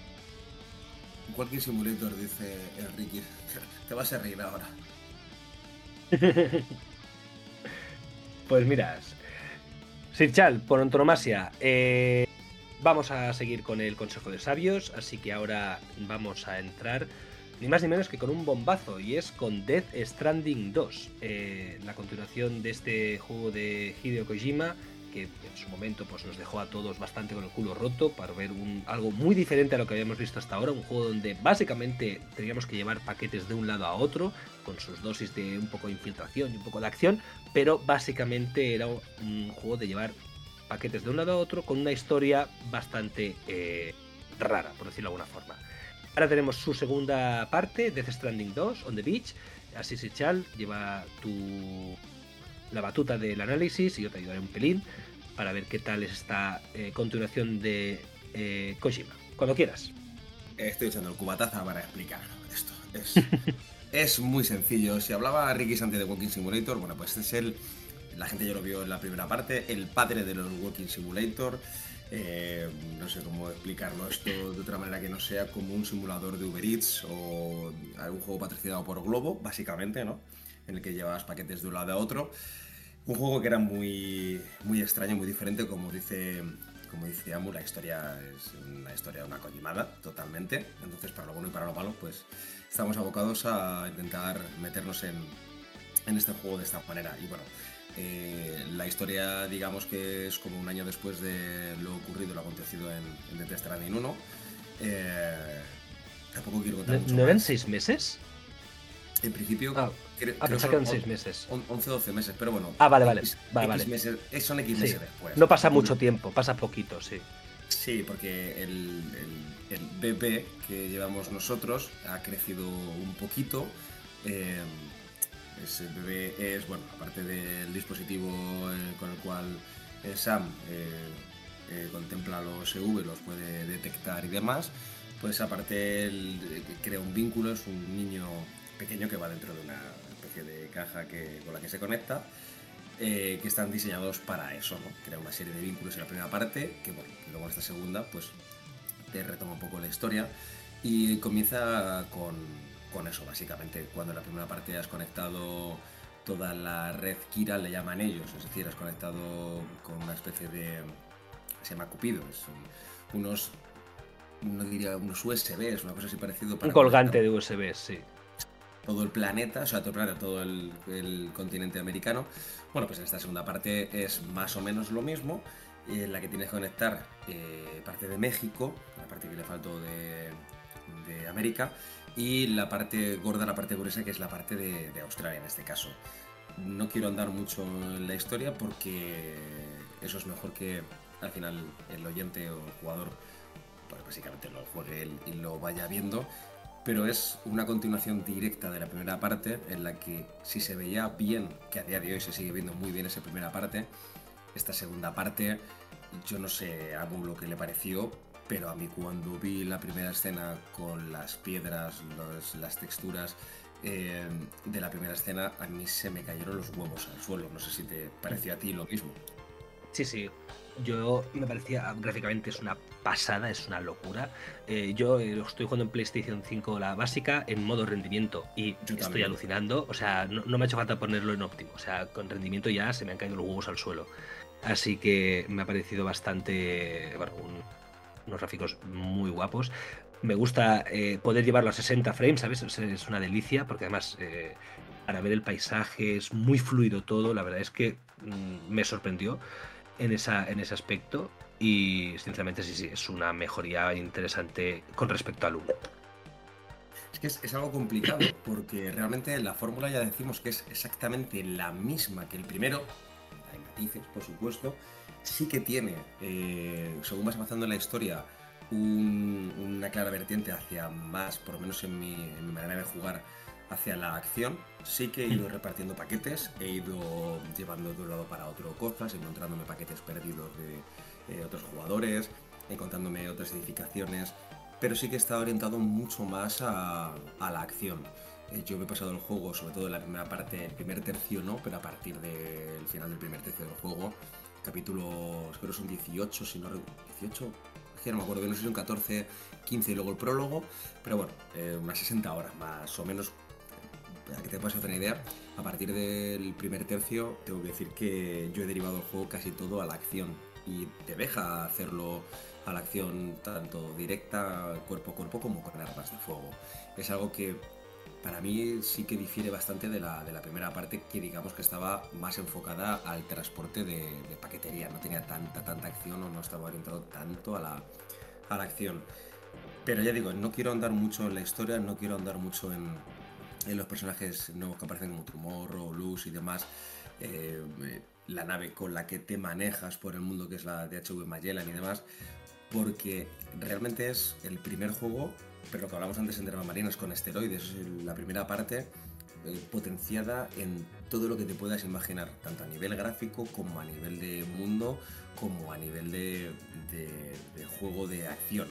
Walking Simulator, dice Enrique. Te vas a reír ahora. Pues mira, Sirchal, por antonomasia, eh, vamos a seguir con el Consejo de Sabios, así que ahora vamos a entrar ni más ni menos que con un bombazo, y es con Death Stranding dos, eh, la continuación de este juego de Hideo Kojima, que en su momento pues, nos dejó a todos bastante con el culo roto para ver un, algo muy diferente a lo que habíamos visto hasta ahora, un juego donde básicamente teníamos que llevar paquetes de un lado a otro, con sus dosis de un poco de infiltración y un poco de acción, pero básicamente era un juego de llevar paquetes de un lado a otro con una historia bastante eh, rara, por decirlo de alguna forma. Ahora tenemos su segunda parte, Death Stranding dos, On the Beach. Así Sirchal, lleva tu la batuta del análisis y yo te ayudaré un pelín para ver qué tal es esta eh, continuación de eh, Kojima. Cuando quieras. Estoy echando el cubataza para explicarlo. Esto es, es muy sencillo. Si hablaba Ricky Santi de Walking Simulator, bueno, pues este es el... La gente ya lo vio en la primera parte, el padre de los Walking Simulator. Eh, no sé cómo explicarlo esto de otra manera que no sea como un simulador de Uber Eats o algún juego patrocinado por Globo, básicamente, ¿no? En el que llevas paquetes de un lado a otro. Un juego que era muy, muy extraño, muy diferente, como dice, como dice Amu, la historia es una historia de una Kojimada, totalmente. Entonces, para lo bueno y para lo malo, pues estamos abocados a intentar meternos en, en este juego de esta manera. Y bueno, Eh, la historia, digamos que es como un año después de lo ocurrido, lo acontecido en, en Death Stranding uno. Eh, tampoco quiero contar ¿No, mucho ¿no eran más. seis meses? En principio, Ah, creo, ah creo pensaba que eran son seis meses. once o doce meses, pero bueno. Ah, vale, vale. X, vale, X vale. Meses, son X Sí. meses después. No pasa mucho tiempo, pasa poquito, sí. Sí, porque el, el, el bebé que llevamos nosotros ha crecido un poquito. Eh, Ese bebé es, bueno, aparte del dispositivo eh, con el cual eh, Sam eh, eh, contempla los E V, los puede detectar y demás, pues aparte él crea un vínculo, es un niño pequeño que va dentro de una especie de caja que, con la que se conecta, eh, que están diseñados para eso, ¿no? Crea una serie de vínculos en la primera parte, que bueno, que luego en esta segunda pues te retoma un poco la historia y comienza con... con eso, básicamente. Cuando en la primera parte has conectado toda la red Kira, le llaman ellos, es decir, has conectado con una especie de... se llama Cupido, son unos no diría unos U S Bs, una cosa así parecido. Para Un colgante conectar de U S B, sí. todo el planeta, o sea, todo, claro, todo el, el continente americano. Bueno, pues en esta segunda parte es más o menos lo mismo, en la que tienes que conectar eh, parte de México, la parte que le faltó de, de América, y la parte gorda, la parte gruesa, que es la parte de, de Australia en este caso. No quiero andar mucho en la historia porque eso es mejor que al final el oyente o el jugador pues básicamente lo juegue él y lo vaya viendo, pero es una continuación directa de la primera parte en la que si se veía bien, que a día de hoy se sigue viendo muy bien esa primera parte, esta segunda parte yo no sé a Mu lo que le pareció, pero a mí cuando vi la primera escena con las piedras, los, las texturas eh, de la primera escena, a mí se me cayeron los huevos al suelo. No sé si te pareció a ti lo mismo. Sí, sí. Yo me parecía, gráficamente es una pasada, es una locura. Eh, yo eh, lo estoy jugando en PlayStation cinco, la básica, en modo rendimiento y Yo estoy también. alucinando. O sea, no, no me ha hecho falta ponerlo en óptimo. O sea, con rendimiento ya se me han caído los huevos al suelo. Así que me ha parecido bastante, bueno, un- unos gráficos muy guapos. Me gusta eh, poder llevarlo a sesenta frames, ¿sabes? Es, es una delicia porque además eh, para ver el paisaje es muy fluido todo. La verdad es que mm, me sorprendió en, esa, en ese aspecto y sinceramente sí, sí, es una mejoría interesante con respecto al uno. Es que es, es algo complicado porque realmente la fórmula ya decimos que es exactamente la misma que el primero. Hay matices, por supuesto. Sí que tiene, eh, según vas avanzando en la historia, un- una clara vertiente hacia más, por lo menos en mi, en mi manera de jugar, hacia la acción. Sí que he ido repartiendo paquetes, he ido llevando de un lado para otro cosas, encontrándome paquetes perdidos de eh, otros jugadores, encontrándome otras edificaciones, pero sí que está orientado mucho más a, a la acción. Eh, Yo me he pasado el juego, sobre todo en la primera parte, el primer tercio no, pero a partir del final del primer tercio del juego, capítulos, creo que son dieciocho, si no re- dieciocho, es que no me acuerdo, no sé si son catorce, quince y luego el prólogo, pero bueno, eh, unas sesenta horas más o menos, para que te puedas hacer una idea. A partir del primer tercio, tengo que decir que yo he derivado el juego casi todo a la acción y te deja hacerlo a la acción tanto directa, cuerpo a cuerpo, como con armas de fuego. Es algo que para mí sí que difiere bastante de la, de la primera parte, que digamos que estaba más enfocada al transporte de, de paquetería, no tenía tanta, tanta acción o no estaba orientado tanto a la, a la acción. Pero ya digo, no quiero andar mucho en la historia, no quiero andar mucho en, en los personajes nuevos que aparecen como Tomorrow, Luz y demás. eh, eh, la nave con la que te manejas por el mundo, que es la D H V Magellan y demás, porque realmente es el primer juego, pero lo que hablamos antes en Marinas con esteroides, es la primera parte eh, potenciada en todo lo que te puedas imaginar, tanto a nivel gráfico como a nivel de mundo, como a nivel de, de, de juego de acción.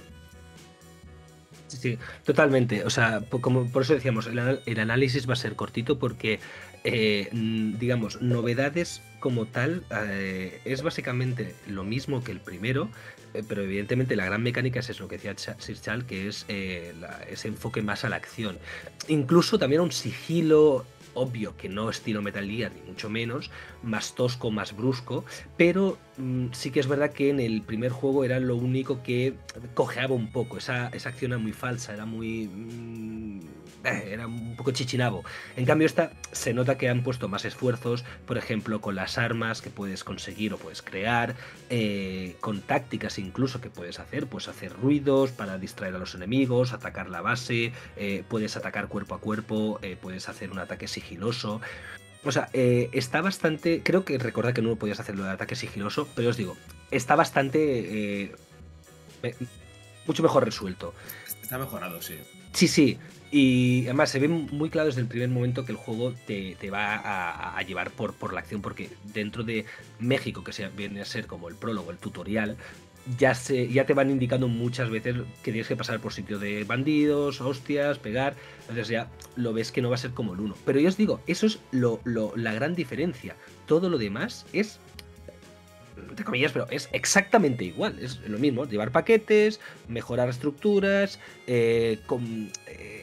Sí, sí, totalmente. O sea, po- como por eso decíamos, el, anal- el análisis va a ser cortito porque, eh, mm, digamos, novedades como tal, eh, es básicamente lo mismo que el primero, eh, pero evidentemente la gran mecánica es eso que decía Cha- Sir Chal, que es eh, la- ese enfoque más a la acción. Incluso también a un sigilo obvio, que no estilo Metal Gear, ni mucho menos, más tosco, más brusco, pero mm, sí que es verdad que en el primer juego era lo único que cojeaba un poco, esa, esa acción era muy falsa, era muy... mm, eh, era un poco chichinabo. En cambio esta se nota que han puesto más esfuerzos, por ejemplo, con las armas que puedes conseguir o puedes crear, eh, con tácticas incluso que puedes hacer, puedes hacer ruidos para distraer a los enemigos, atacar la base, eh, puedes atacar cuerpo a cuerpo, eh, puedes hacer un ataque sigiloso. O sea, eh, está bastante. Creo que recordad que no podías hacerlo de ataque sigiloso, pero os digo, está bastante. eh, me- mucho mejor resuelto. Está mejorado, sí. Sí, sí. Y además se ve muy claro desde el primer momento que el juego te, te va a, a llevar por, por la acción, porque dentro de México, que se, viene a ser como el prólogo, el tutorial, ya, se, ya te van indicando muchas veces que tienes que pasar por sitio de bandidos, hostias, pegar. Entonces ya lo ves que no va a ser como el uno. Pero yo os digo, eso es lo, lo, la gran diferencia. Todo lo demás es, entre comillas, pero es exactamente igual. Es lo mismo, llevar paquetes, mejorar estructuras, eh, com, eh,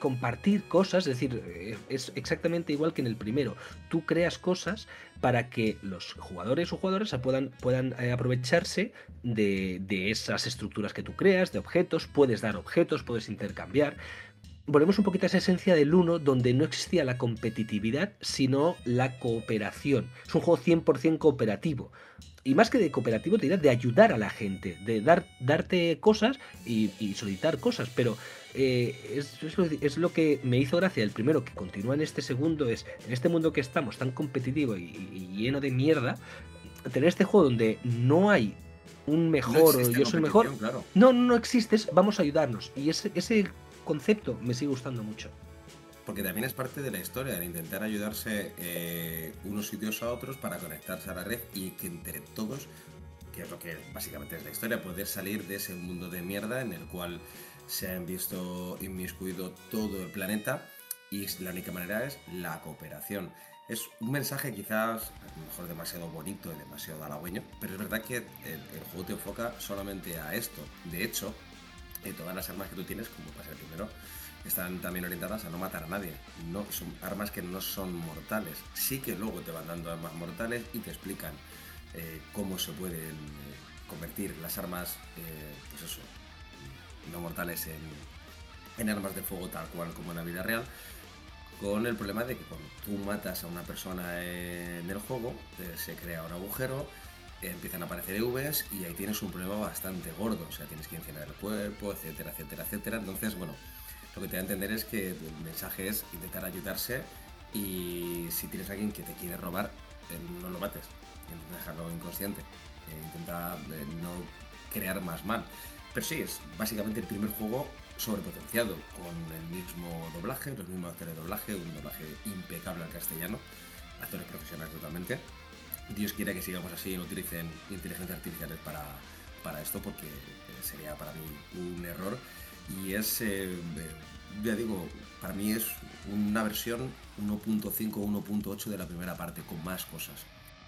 compartir cosas, es decir, eh, es exactamente igual que en el primero. Tú creas cosas para que los jugadores o jugadoras puedan, puedan eh, aprovecharse de, de esas estructuras que tú creas, de objetos, puedes dar objetos, puedes intercambiar. Volvemos un poquito a esa esencia del uno, donde no existía la competitividad, sino la cooperación. Es un juego cien por ciento cooperativo. Y más que de cooperativo, te diría de ayudar a la gente, de dar, darte cosas y, y solicitar cosas. Pero eh, es, es, lo, es lo que me hizo gracia el primero, que continúa en este segundo, es en este mundo que estamos tan competitivo y, y lleno de mierda, tener este juego donde no hay un mejor no o yo soy el mejor. Claro. No, no, no existe, vamos a ayudarnos. Y ese, ese concepto me sigue gustando mucho. Porque también es parte de la historia, el intentar ayudarse eh, unos sitios a otros para conectarse a la red y que entre todos, que es lo que básicamente es la historia, poder salir de ese mundo de mierda en el cual se han visto inmiscuido todo el planeta, y la única manera es la cooperación. Es un mensaje quizás a lo mejor demasiado bonito y demasiado halagüeño, pero es verdad que el, el juego te enfoca solamente a esto. De hecho, eh, todas las armas que tú tienes, como pasa el primero, están también orientadas a no matar a nadie. No, son armas que no son mortales. Sí que luego te van dando armas mortales y te explican eh, cómo se pueden eh, convertir las armas, eh, pues eso, no mortales en, en armas de fuego tal cual como en la vida real, con el problema de que cuando tú matas a una persona en el juego, eh, se crea un agujero, eh, empiezan a aparecer E Vs y ahí tienes un problema bastante gordo. O sea, tienes que incinerar el cuerpo, etcétera, etcétera, etcétera. Entonces, bueno, lo que te da a entender es que el mensaje es intentar ayudarse, y si tienes a alguien que te quiere robar, eh, no lo mates, intenta dejarlo inconsciente, eh, intenta eh, no crear más mal. Pero sí, es básicamente el primer juego sobrepotenciado, con el mismo doblaje, los mismos actores de doblaje, un doblaje impecable al castellano, actores profesionales totalmente. Dios quiera que sigamos así y no utilicen inteligencias artificiales para, para esto, porque eh, sería para mí un error. Y es, eh, ya digo, para mí es una versión uno punto cinco o uno punto ocho de la primera parte, con más cosas.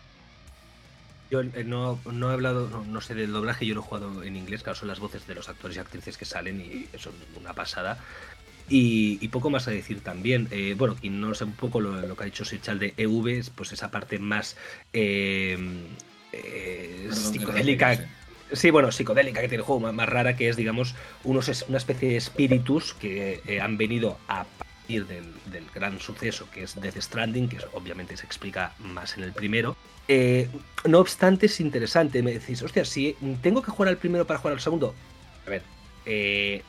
Yo eh, no, no he hablado, no, no sé del doblaje, yo lo he jugado en inglés, claro, son las voces de los actores y actrices que salen y son una pasada. Y, y poco más a decir también. Eh, bueno, y no sé un poco lo, lo que ha dicho Sechal de E Vs, pues esa parte más eh, eh, Perdón, psicodélica. que no sé. Sí, bueno, psicodélica que tiene el juego, más, más rara, que es, digamos, unos, una especie de espíritus que eh, han venido a partir del, del gran suceso que es Death Stranding, que obviamente se explica más en el primero. Eh, no obstante, es interesante. Me decís, hostia, si tengo que jugar al primero para jugar al segundo. A ver, eh,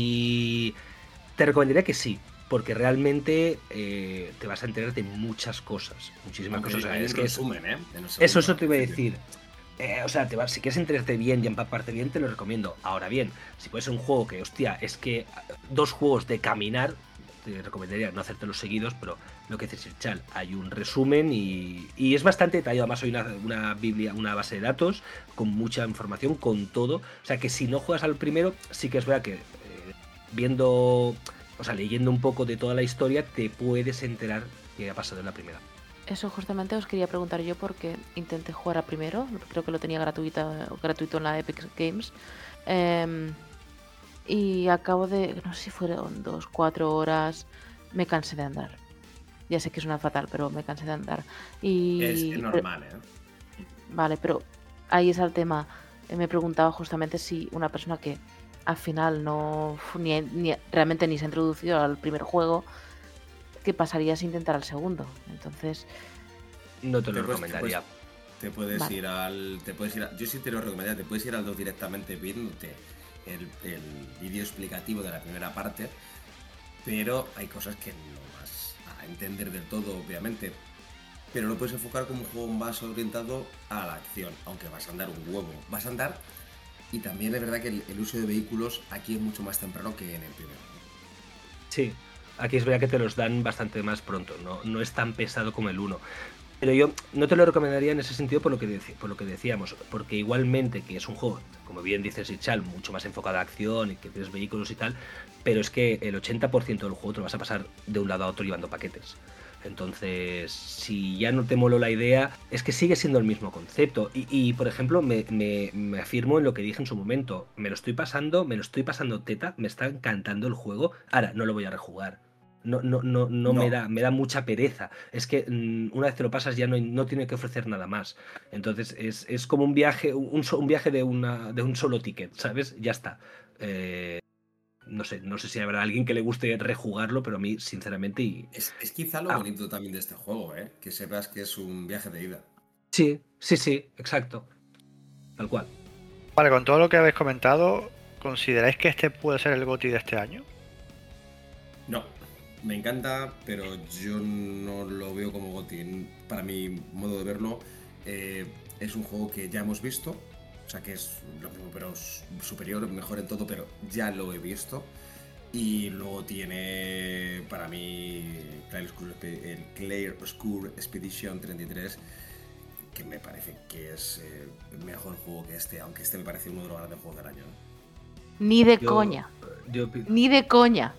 si te recomendaría que sí, porque realmente eh, te vas a enterar de muchas cosas, muchísimas Aunque cosas. O sea, hay es un que resumen, ¿eh? En el eso, segundo, eso te iba a al principio. decir. Eh, o sea, te va, si quieres enterarte bien y empaparte bien, te lo recomiendo. Ahora bien, si puede ser un juego que, hostia, es que dos juegos de caminar, te recomendaría no hacértelos seguidos, pero lo que dices, Chal, hay un resumen y, y es bastante detallado. Además, hay una, una biblia, una base de datos con mucha información, con todo. O sea, que si no juegas al primero, sí que es verdad que eh, viendo, o sea, leyendo un poco de toda la historia, te puedes enterar qué ha pasado en la primera. Eso justamente os quería preguntar yo, porque intenté jugar a primero, creo que lo tenía gratuita, gratuito en la Epic Games, eh, y acabo de, no sé si fueron dos, cuatro horas, me cansé de andar. Ya sé que suena fatal, pero me cansé de andar. Y, Es, es normal, ¿eh? Vale, pero ahí está el tema. Eh, Me preguntaba justamente si una persona que al final no ni, ni- realmente ni se ha introducido al primer juego, ¿qué pasaría si intentara el segundo? Entonces, No te lo Te puedes- te recomendaría. Te puedes Vale. ir al. Te puedes ir a- yo sí te lo recomendaría, te puedes ir al dos directamente viéndote el, el vídeo explicativo de la primera parte, pero hay cosas que no vas a entender del todo, obviamente. Pero lo puedes enfocar como un juego más orientado a la acción, aunque vas a andar un huevo. Vas a andar, y también es verdad que el, el uso de vehículos aquí es mucho más temprano que en el primero. Sí, aquí es verdad que te los dan bastante más pronto, no, no es tan pesado como el uno. Pero yo no te lo recomendaría en ese sentido por lo que, deci- por lo que decíamos, porque igualmente que es un juego, como bien dices Ichal, mucho más enfocado a acción y que tienes vehículos y tal, pero es que el ochenta por ciento del juego te lo vas a pasar de un lado a otro llevando paquetes. Entonces, si ya no te moló la idea, es que sigue siendo el mismo concepto. Y, y por ejemplo, me, me, me afirmo en lo que dije en su momento. Me lo estoy pasando, me lo estoy pasando teta, me está encantando el juego. Ahora, no lo voy a rejugar. No, no, no, no, No. Me da, me da mucha pereza. Es que mm, una vez te lo pasas ya no, hay- no tiene que ofrecer nada más. Entonces es, es como un viaje, un, so- un viaje de, una, de un solo ticket, ¿sabes? Ya está. Eh, no sé, no sé si habrá alguien que le guste rejugarlo, pero a mí, sinceramente, y... Es, es quizá lo Ah. bonito también de este juego, ¿eh? Que sepas que es un viaje de ida. Sí, sí, sí, exacto. Tal cual. Vale, con todo lo que habéis comentado, ¿consideráis que este puede ser el GOTY de este año? No, me encanta, pero yo no lo veo como GOTY. Para mi modo de verlo, eh, es un juego que ya hemos visto. O sea, que es lo mismo, pero s- superior, mejor en todo, pero ya lo he visto. Y luego tiene, para mí, Clair Obscur- el Clair Obscur Expedition treinta y tres, que me parece que es eh, el mejor juego que este, aunque este me parece uno de los grandes juegos del año. ¿eh? Ni de Yo- coña. Yo, pi- Ni de coña.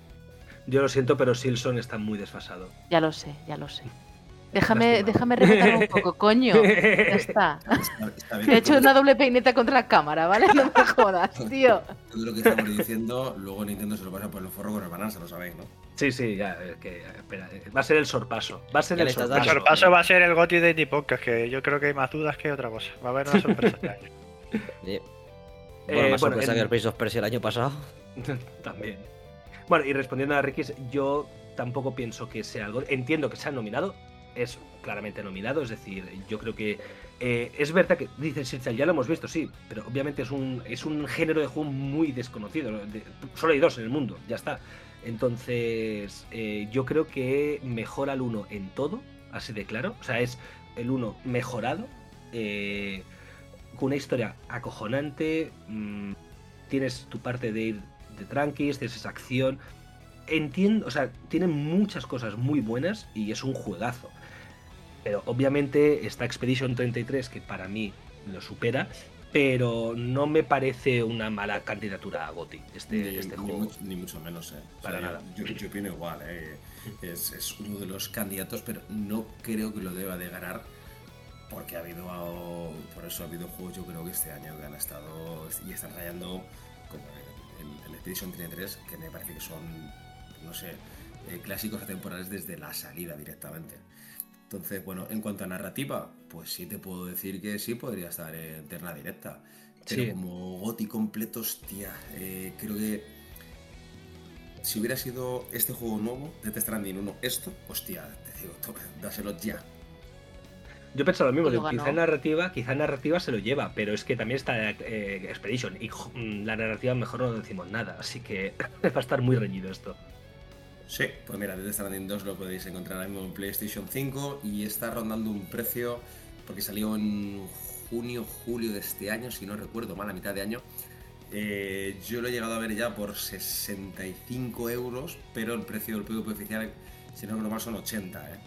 yo lo siento, pero Silson está muy desfasado. Ya lo sé, ya lo sé. Déjame, Lástima. déjame respetar un poco, coño. Ya está. Está, está bien, He hecho todo- una doble peineta contra la cámara, ¿vale? No me jodas, tío. Todo lo que estamos diciendo, luego Nintendo se lo pasa por el forro con el banana, lo sabéis, ¿no? Sí, sí, ya, es que, espera, eh, va a ser el sorpaso. Va a ser Ya el le estás El dando. sorpaso. sorpaso va a ser el GOTY de Indie Podcast, que yo creo que hay más dudas que otra cosa. Va a haber una sorpresa este año. Sí. Eh, Bueno, más bueno, sorpresa en- que el Prince of Persia el año pasado. También. Bueno, y respondiendo a Ricky, yo tampoco pienso que sea algo. Entiendo que se han nominado, es claramente nominado, es decir, yo creo que eh, es verdad que dice Sirchal, ya lo hemos visto, sí, pero obviamente es un, es un género de juego muy desconocido. de- solo hay dos en el mundo, ya está. Entonces, eh, yo creo que mejora el uno en todo, así de claro. O sea, es el uno mejorado, eh, con una historia acojonante. mm, tienes tu parte de ir de tranquis, tienes esa acción. Entiendo, o sea, tiene muchas cosas muy buenas y es un juegazo. Pero obviamente está Expedition treinta y tres, que para mí lo supera, pero no me parece una mala candidatura a GOTY este, ni, este ni juego. mucho, ni mucho menos, ¿eh? O sea, Para yo- nada. Yo, yo opino igual, ¿eh? Es, es uno de los candidatos, pero no creo que lo deba de ganar, porque ha habido, por eso ha habido juegos, yo creo que este año que han estado y están rayando, como el, el Expedition treinta y tres, que me parece que son, no sé, eh, clásicos atemporales desde la salida directamente. Entonces, bueno, en cuanto a narrativa, pues sí te puedo decir que sí podría estar en terna directa. Pero Sí. como GOTY completo, hostia, eh, creo que si hubiera sido este juego nuevo, de Death Stranding uno, esto, hostia, te digo, toma, dáselo ya. Yo pensaba lo mismo, Y lo digo, quizá ganó. narrativa, quizá narrativa se lo lleva, pero es que también está eh, Expedition y jo, mm, la narrativa mejor no decimos nada, así que va a estar muy reñido esto. Sí, pues mira, Death Stranding dos lo podéis encontrar ahora mismo en PlayStation cinco y está rondando un precio, porque salió en junio, julio de este año, si no recuerdo mal, a mitad de año. Eh, yo lo he llegado a ver ya por sesenta y cinco euros, pero el precio del P V P oficial, si no recuerdo mal, son ochenta, ¿eh?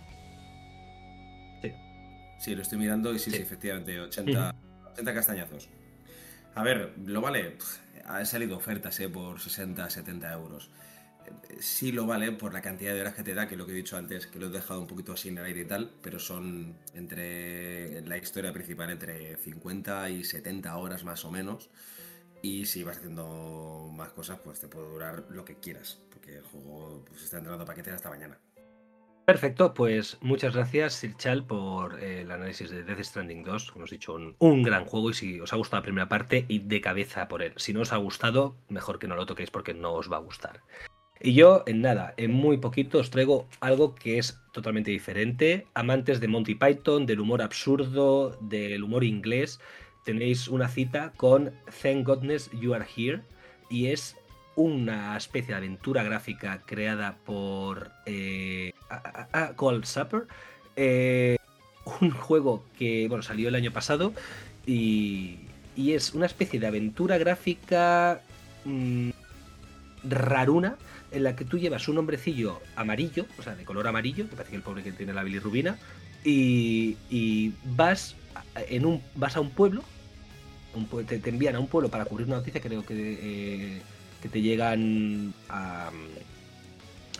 Sí. Sí, lo estoy mirando y sí, sí, Sí. efectivamente, ochenta, ochenta castañazos. A ver, lo vale, pff, han salido ofertas, ¿eh? Por sesenta, setenta euros. Eh, Sí lo vale por la cantidad de horas que te da, que es lo que he dicho antes, que lo he dejado un poquito así en el aire y tal, pero son entre la historia principal entre cincuenta y setenta horas más o menos. Y si vas haciendo más cosas, pues te puede durar lo que quieras, porque el juego pues, está entrando paquetes hasta mañana. Perfecto, pues muchas gracias, Sirchal, por eh, el análisis de Death Stranding dos. Hemos dicho un, un gran juego y si os ha gustado la primera parte, id de cabeza por él. Si no os ha gustado, mejor que no lo toquéis porque no os va a gustar. Y yo, en nada, en muy poquito os traigo algo que es totalmente diferente. Amantes de Monty Python, del humor absurdo, del humor inglés, tenéis una cita con Thank Goodness You Are Here y es una especie de aventura gráfica creada por eh, a- a- a- Cold Supper, eh, un juego que bueno, salió el año pasado y, y es una especie de aventura gráfica mmm, raruna en la que tú llevas un hombrecillo amarillo, o sea, de color amarillo, me parece que el pobre que tiene la bilirrubina, y, y vas, a- en un, vas a un pueblo, un pue- te, te envían a un pueblo para cubrir una noticia, creo que, eh, que te llegan a,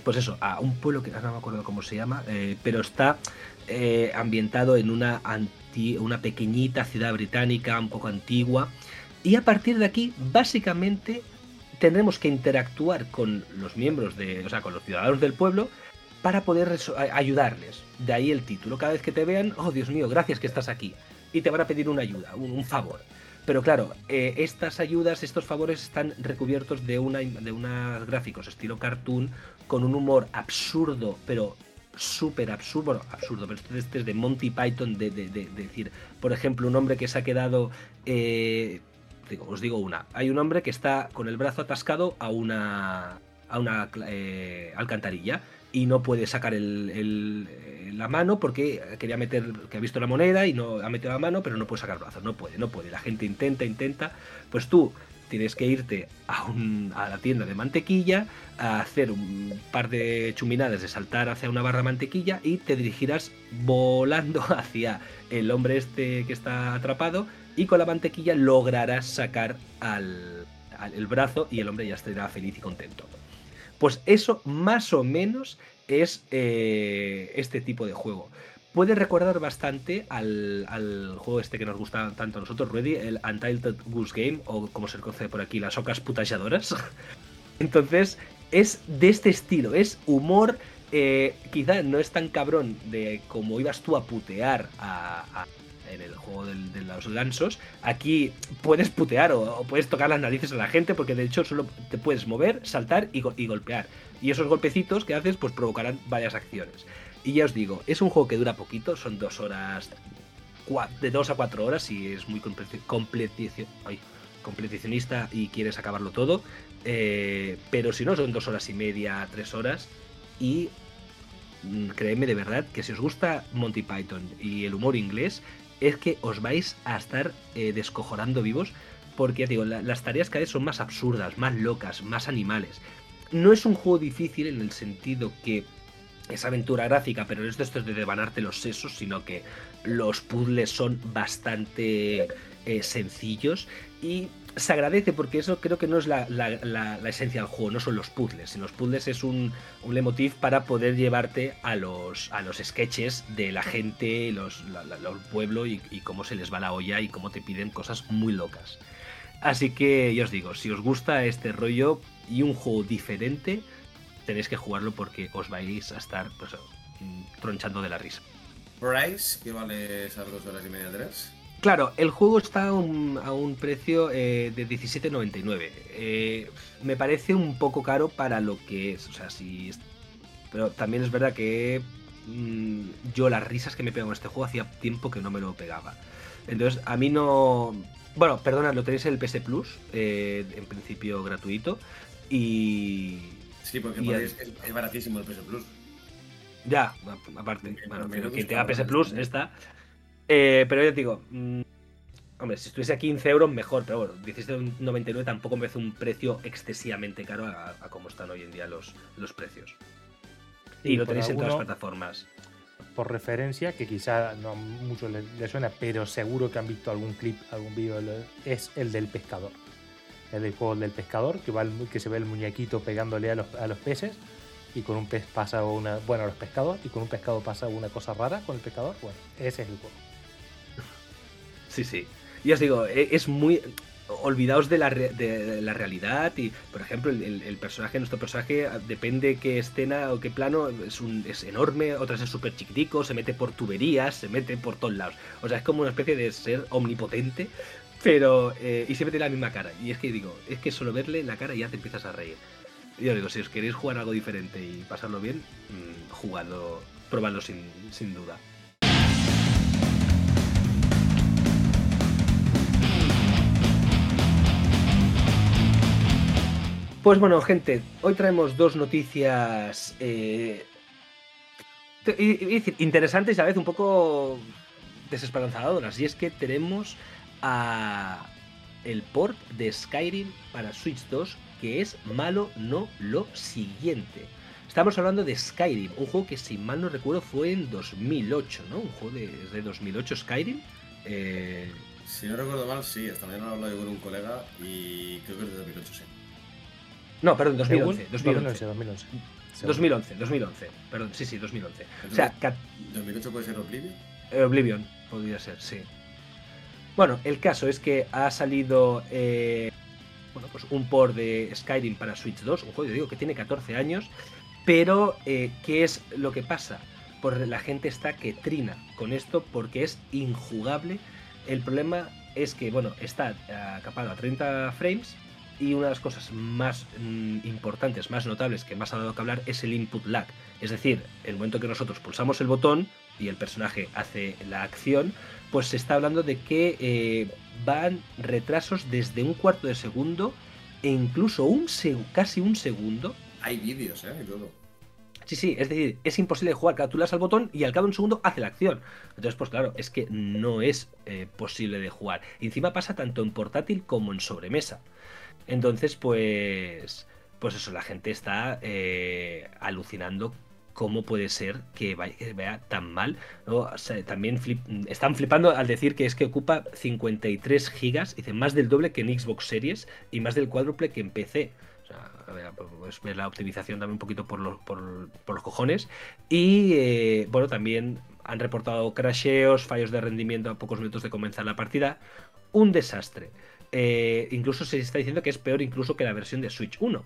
pues eso, a un pueblo que no me acuerdo cómo se llama, eh, pero está eh, ambientado en una, anti, una pequeñita ciudad británica, un poco antigua, y a partir de aquí, básicamente, tendremos que interactuar con los miembros de, o sea, con los ciudadanos del pueblo para poder ayudarles. De ahí el título. Cada vez que te vean, oh Dios mío, gracias que estás aquí. Y te van a pedir una ayuda, un, un favor. Pero claro, eh, estas ayudas, estos favores están recubiertos de, una, de unos gráficos estilo cartoon, con un humor absurdo, pero súper absurdo, bueno, absurdo, pero este, este es de Monty Python, de, de, de, de decir, por ejemplo, un hombre que se ha quedado, eh, digo, os digo una, hay un hombre que está con el brazo atascado a una, a una eh, alcantarilla, y no puede sacar el, el, la mano porque quería meter, que ha visto la moneda y no ha metido la mano, pero no puede sacar el brazo, no puede, no puede. La gente intenta, intenta, pues tú tienes que irte a, un, a la tienda de mantequilla, a hacer un par de chuminadas de saltar hacia una barra de mantequilla y te dirigirás volando hacia el hombre este que está atrapado y con la mantequilla lograrás sacar al, al el brazo y el hombre ya estará feliz y contento. Pues eso más o menos es eh, este tipo de juego. Puede recordar bastante al, al juego este que nos gusta tanto a nosotros, Ruedi, el Untitled Goose Game, o como se conoce por aquí, las ocas putalladoras. Entonces, es de este estilo, es humor, eh, quizá no es tan cabrón de como ibas tú a putear a... a en el juego del, de los gansos. Aquí puedes putear o, o puedes tocar las narices a la gente porque de hecho solo te puedes mover, saltar y, go y golpear. Y esos golpecitos que haces pues provocarán varias acciones. Y ya os digo, es un juego que dura poquito, son dos horas, de dos a cuatro horas si es muy completici ay, completicionista y quieres acabarlo todo. Eh, pero si no, son dos horas y media, tres horas. Y créeme de verdad que si os gusta Monty Python y el humor inglés, es que os vais a estar eh, descojonando vivos, porque digo, la, las tareas cada vez son más absurdas, más locas, más animales. No es un juego difícil en el sentido que es aventura gráfica, pero no es de esto de devanarte los sesos, sino que los puzzles son bastante eh, sencillos y se agradece porque eso creo que no es la, la, la, la esencia del juego, no son los puzzles. Si los puzzles es un, un leitmotiv para poder llevarte a los, a los sketches de la gente, los, la, la, los pueblos y, y cómo se les va la olla y cómo te piden cosas muy locas. Así que ya os digo, si os gusta este rollo y un juego diferente, tenéis que jugarlo porque os vais a estar pues, tronchando de la risa. ¿Price? ¿Qué vale esas dos horas y media, tres? Claro, el juego está a un, a un precio eh, de diecisiete noventa y nueve. Eh, me parece un poco caro para lo que es. O sea, si. Pero también es verdad que mmm, yo las risas que me pego en este juego hacía tiempo que no me lo pegaba. Entonces, a mí no. Bueno, perdona, lo tenéis en el P S Plus, eh, en principio gratuito. Y. Sí, porque y es, es baratísimo el P S Plus. Ya, aparte. Bueno, pero quien tenga P S Plus está. Eh, pero yo te digo, mmm, hombre, si estuviese a quince euros mejor, pero bueno, diecisiete noventa y nueve tampoco me parece un precio excesivamente caro a, a cómo están hoy en día los, los precios. Y, y lo tenéis alguno, en todas las plataformas. Por referencia, que quizá no mucho le, le suena, pero seguro que han visto algún clip, algún vídeo, es el del pescador. El del juego del pescador, que, va el, que se ve el muñequito pegándole a los, a los peces. Y con un pez pasa una... Bueno, a los pescados. Y con un pescado pasa una cosa rara con el pescador. Bueno, ese es el juego. Sí, sí. Ya os digo, es muy... Olvidaos de la, re... de la realidad y, por ejemplo, el, el personaje, nuestro personaje, depende qué escena o qué plano, es, un, es enorme, otras es súper chiquitico, se mete por tuberías, se mete por todos lados. O sea, es como una especie de ser omnipotente, pero... Eh, y siempre tiene la misma cara. Y es que digo, es que solo verle la cara ya te empiezas a reír. Yo digo, si os queréis jugar algo diferente y pasarlo bien, mmm, jugadlo, probadlo sin, sin duda. Pues bueno, gente, hoy traemos dos noticias eh, decir, interesantes y a la vez un poco desesperanzadoras. Y es que tenemos a el port de Skyrim para Switch dos, que es malo no lo siguiente. Estamos hablando de Skyrim, un juego que si mal no recuerdo fue en dos mil ocho, ¿no? Un juego de, de dos mil ocho, Skyrim. Eh... Si no recuerdo mal, sí, esta mañana he hablado con un colega y creo que es de dos mil ocho, sí. No, perdón, dos mil once. dos mil once. dos mil once. seguro. dos mil once, dos mil once, perdón, sí, sí, dos mil once. O sea, ca- ¿dos mil ocho puede ser Oblivion? eh, Oblivion, podría ser, sí. Bueno, el caso es que ha salido eh, bueno, pues un port de Skyrim para Switch dos, un juego, yo digo, que tiene catorce años, pero eh, ¿qué es lo que pasa? Pues la gente está que trina con esto porque es injugable. El problema es que, bueno, está uh, capado a treinta frames y una de las cosas más mm, importantes, más notables que más ha dado que hablar es el input lag. Es decir, el momento que nosotros pulsamos el botón y el personaje hace la acción, pues se está hablando de que eh, van retrasos desde un cuarto de segundo e incluso un seg- casi un segundo. Hay vídeos, ¿eh? Y todo. Sí, sí, es decir, es imposible de jugar. Claro, tú le das al botón y al cabo de un segundo hace la acción. Entonces, pues claro, es que no es eh, posible de jugar. Y encima pasa tanto en portátil como en sobremesa. Entonces, pues, pues eso, la gente está eh, alucinando cómo puede ser que vaya, que vaya tan mal, ¿no? O sea, también flip, están flipando al decir que es que ocupa cincuenta y tres gigas, dice más del doble que en Xbox Series y más del cuádruple que en P C. A ver, pues ver la optimización también un poquito por los, por, por los cojones. Y eh, bueno, también han reportado crasheos, fallos de rendimiento a pocos minutos de comenzar la partida. Un desastre. Eh, incluso se está diciendo que es peor incluso que la versión de Switch uno.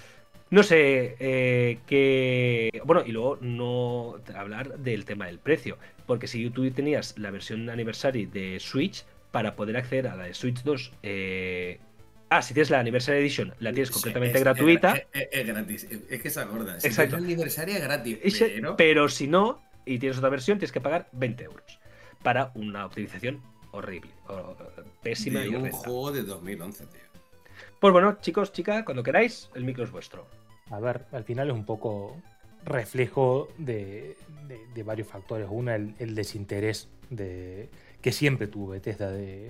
No sé eh, qué... Bueno, y luego no hablar del tema del precio. Porque si tú tenías la versión Anniversary de Switch, para poder acceder a la de Switch dos... Eh, Ah, si tienes la Anniversary Edition, la tienes completamente es, gratuita. Es, es, es gratis, es, es que se acorda. Si Exacto. la Anniversary es gratis, Ese, pero... pero si no, y tienes otra versión, tienes que pagar veinte euros. Para una optimización horrible, o, pésima de y un horrenda. juego de dos mil once, tío. Pues bueno, chicos, chicas, cuando queráis, el micro es vuestro. A ver, al final es un poco reflejo de, de, de varios factores. Una, el, el desinterés de que siempre tuvo Bethesda de...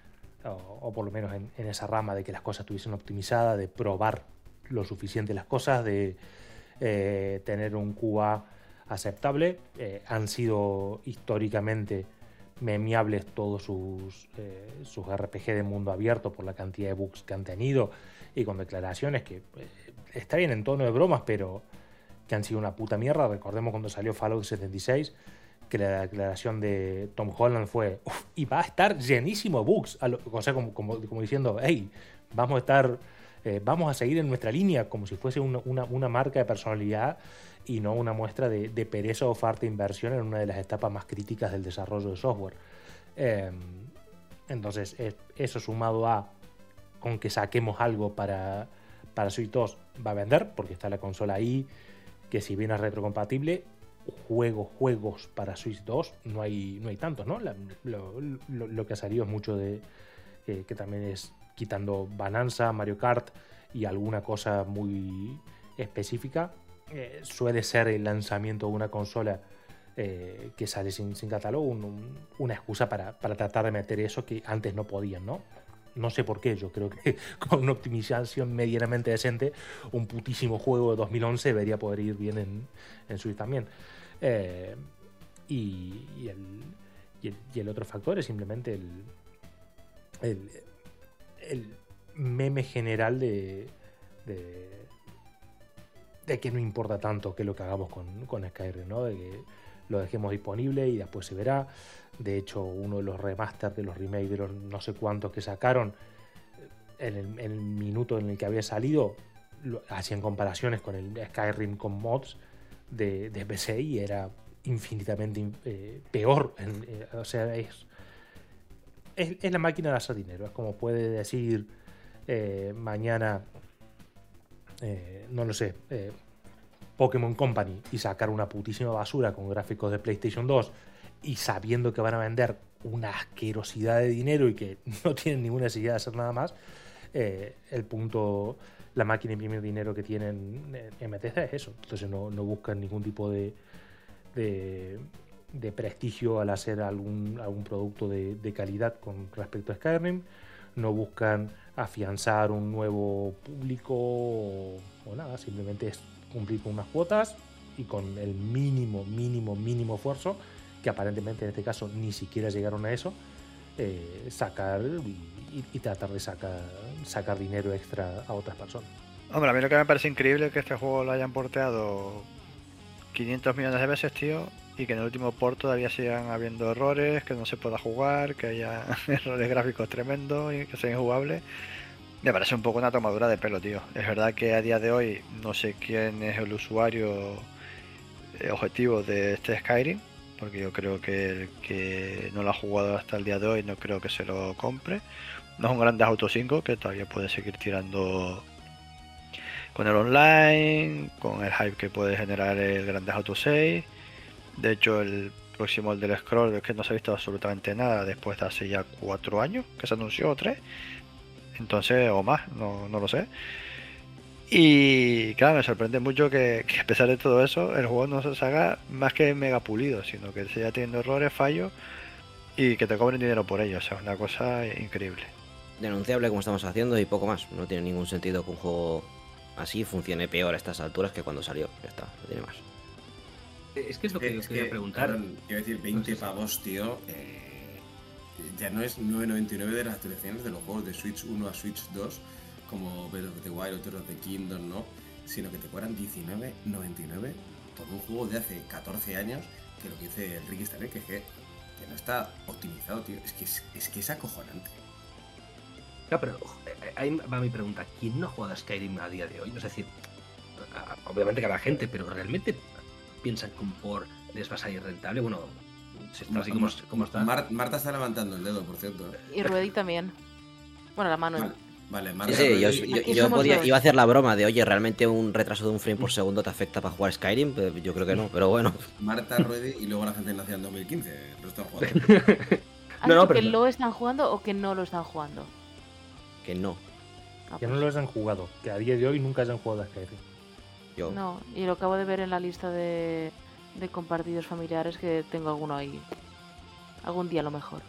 O, o por lo menos en, en esa rama de que las cosas estuviesen optimizadas, de probar lo suficiente las cosas, de eh, tener un Q A aceptable. Eh, han sido históricamente memeables todos sus, eh, sus R P G de mundo abierto por la cantidad de bugs que han tenido y con declaraciones que eh, está bien en tono de bromas, pero que han sido una puta mierda. Recordemos cuando salió Fallout setenta y seis, que la declaración de Tom Holland fue uf, y va a estar llenísimo de bugs, lo, o sea, como, como, como diciendo, hey, vamos a estar eh, vamos a seguir en nuestra línea, como si fuese una, una, una marca de personalidad y no una muestra de, de pereza o falta de inversión en una de las etapas más críticas del desarrollo de software. Eh, entonces, eh, eso sumado a con que saquemos algo para, para Switch dos va a vender, porque está la consola ahí, que si bien es retrocompatible, juegos, juegos para Switch dos no hay, no hay tantos, ¿no? La, lo, lo, lo que ha salido es mucho de eh, que también es quitando Bonanza, Mario Kart y alguna cosa muy específica, eh, suele ser el lanzamiento de una consola eh, que sale sin, sin catálogo un, un, una excusa para, para tratar de meter eso que antes no podían, ¿no? No sé por qué, yo creo que con una optimización medianamente decente, un putísimo juego de dos mil once debería poder ir bien en, en Switch también. Eh, y, y, el, y, el, y el otro factor es simplemente el, el, el meme general de, de, de que no importa tanto que lo que hagamos con, con Skyrim, ¿no? De que lo dejemos disponible y después se verá. De hecho, uno de los remasters, de los remakes, de los no sé cuántos que sacaron, en el, en el minuto en el que había salido, lo, hacían comparaciones con el Skyrim con mods de, de P C y era infinitamente eh, peor. En, eh, o sea, es, es, es la máquina de hacer dinero. Es como puede decir eh, mañana, eh, no lo sé, eh, Pokémon Company y sacar una putísima basura con gráficos de PlayStation dos y sabiendo que van a vender una asquerosidad de dinero y que no tienen ninguna necesidad de hacer nada más, eh, el punto, la máquina de imprimir dinero que tienen en Bethesda es eso. Entonces no, no buscan ningún tipo de, de, de prestigio al hacer algún, algún producto de, de calidad con respecto a Skyrim, no buscan afianzar un nuevo público o, o nada, simplemente es cumplir con unas cuotas y con el mínimo, mínimo, mínimo esfuerzo, que aparentemente en este caso ni siquiera llegaron a eso, eh, sacar y, y, y tratar de sacar, sacar dinero extra a otras personas. Hombre, a mí lo que me parece increíble es que este juego lo hayan porteado quinientos millones de veces, tío, y que en el último port todavía sigan habiendo errores, que no se pueda jugar, que haya errores gráficos tremendos y que sea injugable. Me parece un poco una tomadura de pelo, tío. Es verdad que a día de hoy no sé quién es el usuario eh, objetivo de este Skyrim, porque yo creo que el que no lo ha jugado hasta el día de hoy no creo que se lo compre. No es un Grand Theft Auto cinco, que todavía puede seguir tirando con el online, con el hype que puede generar el Grand Theft Auto seis. De hecho, el próximo, el del Scroll, es que no se ha visto absolutamente nada después de hace ya cuatro años que se anunció, o tres. Entonces, o más, no, no lo sé. Y claro, me sorprende mucho que, que a pesar de todo eso, el juego no se haga más que mega pulido, sino que siga teniendo errores, fallos y que te cobren dinero por ello. O sea, es una cosa increíble. Denunciable como estamos haciendo y poco más. No tiene ningún sentido que un juego así funcione peor a estas alturas que cuando salió. Ya está, no tiene más. Es que es lo que Es os quería que, preguntar. cabrón, quiero decir, veinte pavos, tío. eh, ya no es nueve noventa y nueve de las actualizaciones de los juegos de Switch uno a Switch dos, como Breath of the Wild o Tears of the Kingdom, ¿no? Sino que te cobran diecinueve noventa y nueve por un juego de hace catorce años, que lo que dice el Ricky también, que es que, que no está optimizado, tío. Es que es, es que es acojonante. Claro, pero ojo, eh, ahí va mi pregunta. ¿Quién no ha jugado a Skyrim a día de hoy? Es decir, a- obviamente cada gente, pero realmente piensan que un port les va a salir rentable. Bueno, si está así como, como está. Mar- Marta está levantando el dedo, por cierto. ¿eh? Y Ruedi también. Bueno, la mano. Vale, vale, Sí, Marta. sí, yo, Ruedi- yo- Aquí yo somos podía- dos. iba a hacer la broma de, oye, ¿realmente un retraso de un frame por segundo te afecta para jugar Skyrim? Pero yo creo que no, pero bueno. Marta Ruedi y luego la gente nació en dos mil quince. El resto han jugado. ¿Has No, no, dicho pero- que lo están jugando o que no lo están jugando? Que no. Ah, Que no pues, los han jugado. Que a día de hoy nunca hayan jugado a Skyrim. Yo. no, y lo acabo de ver en la lista de, de compartidos familiares que tengo alguno ahí. Algún día a lo mejor.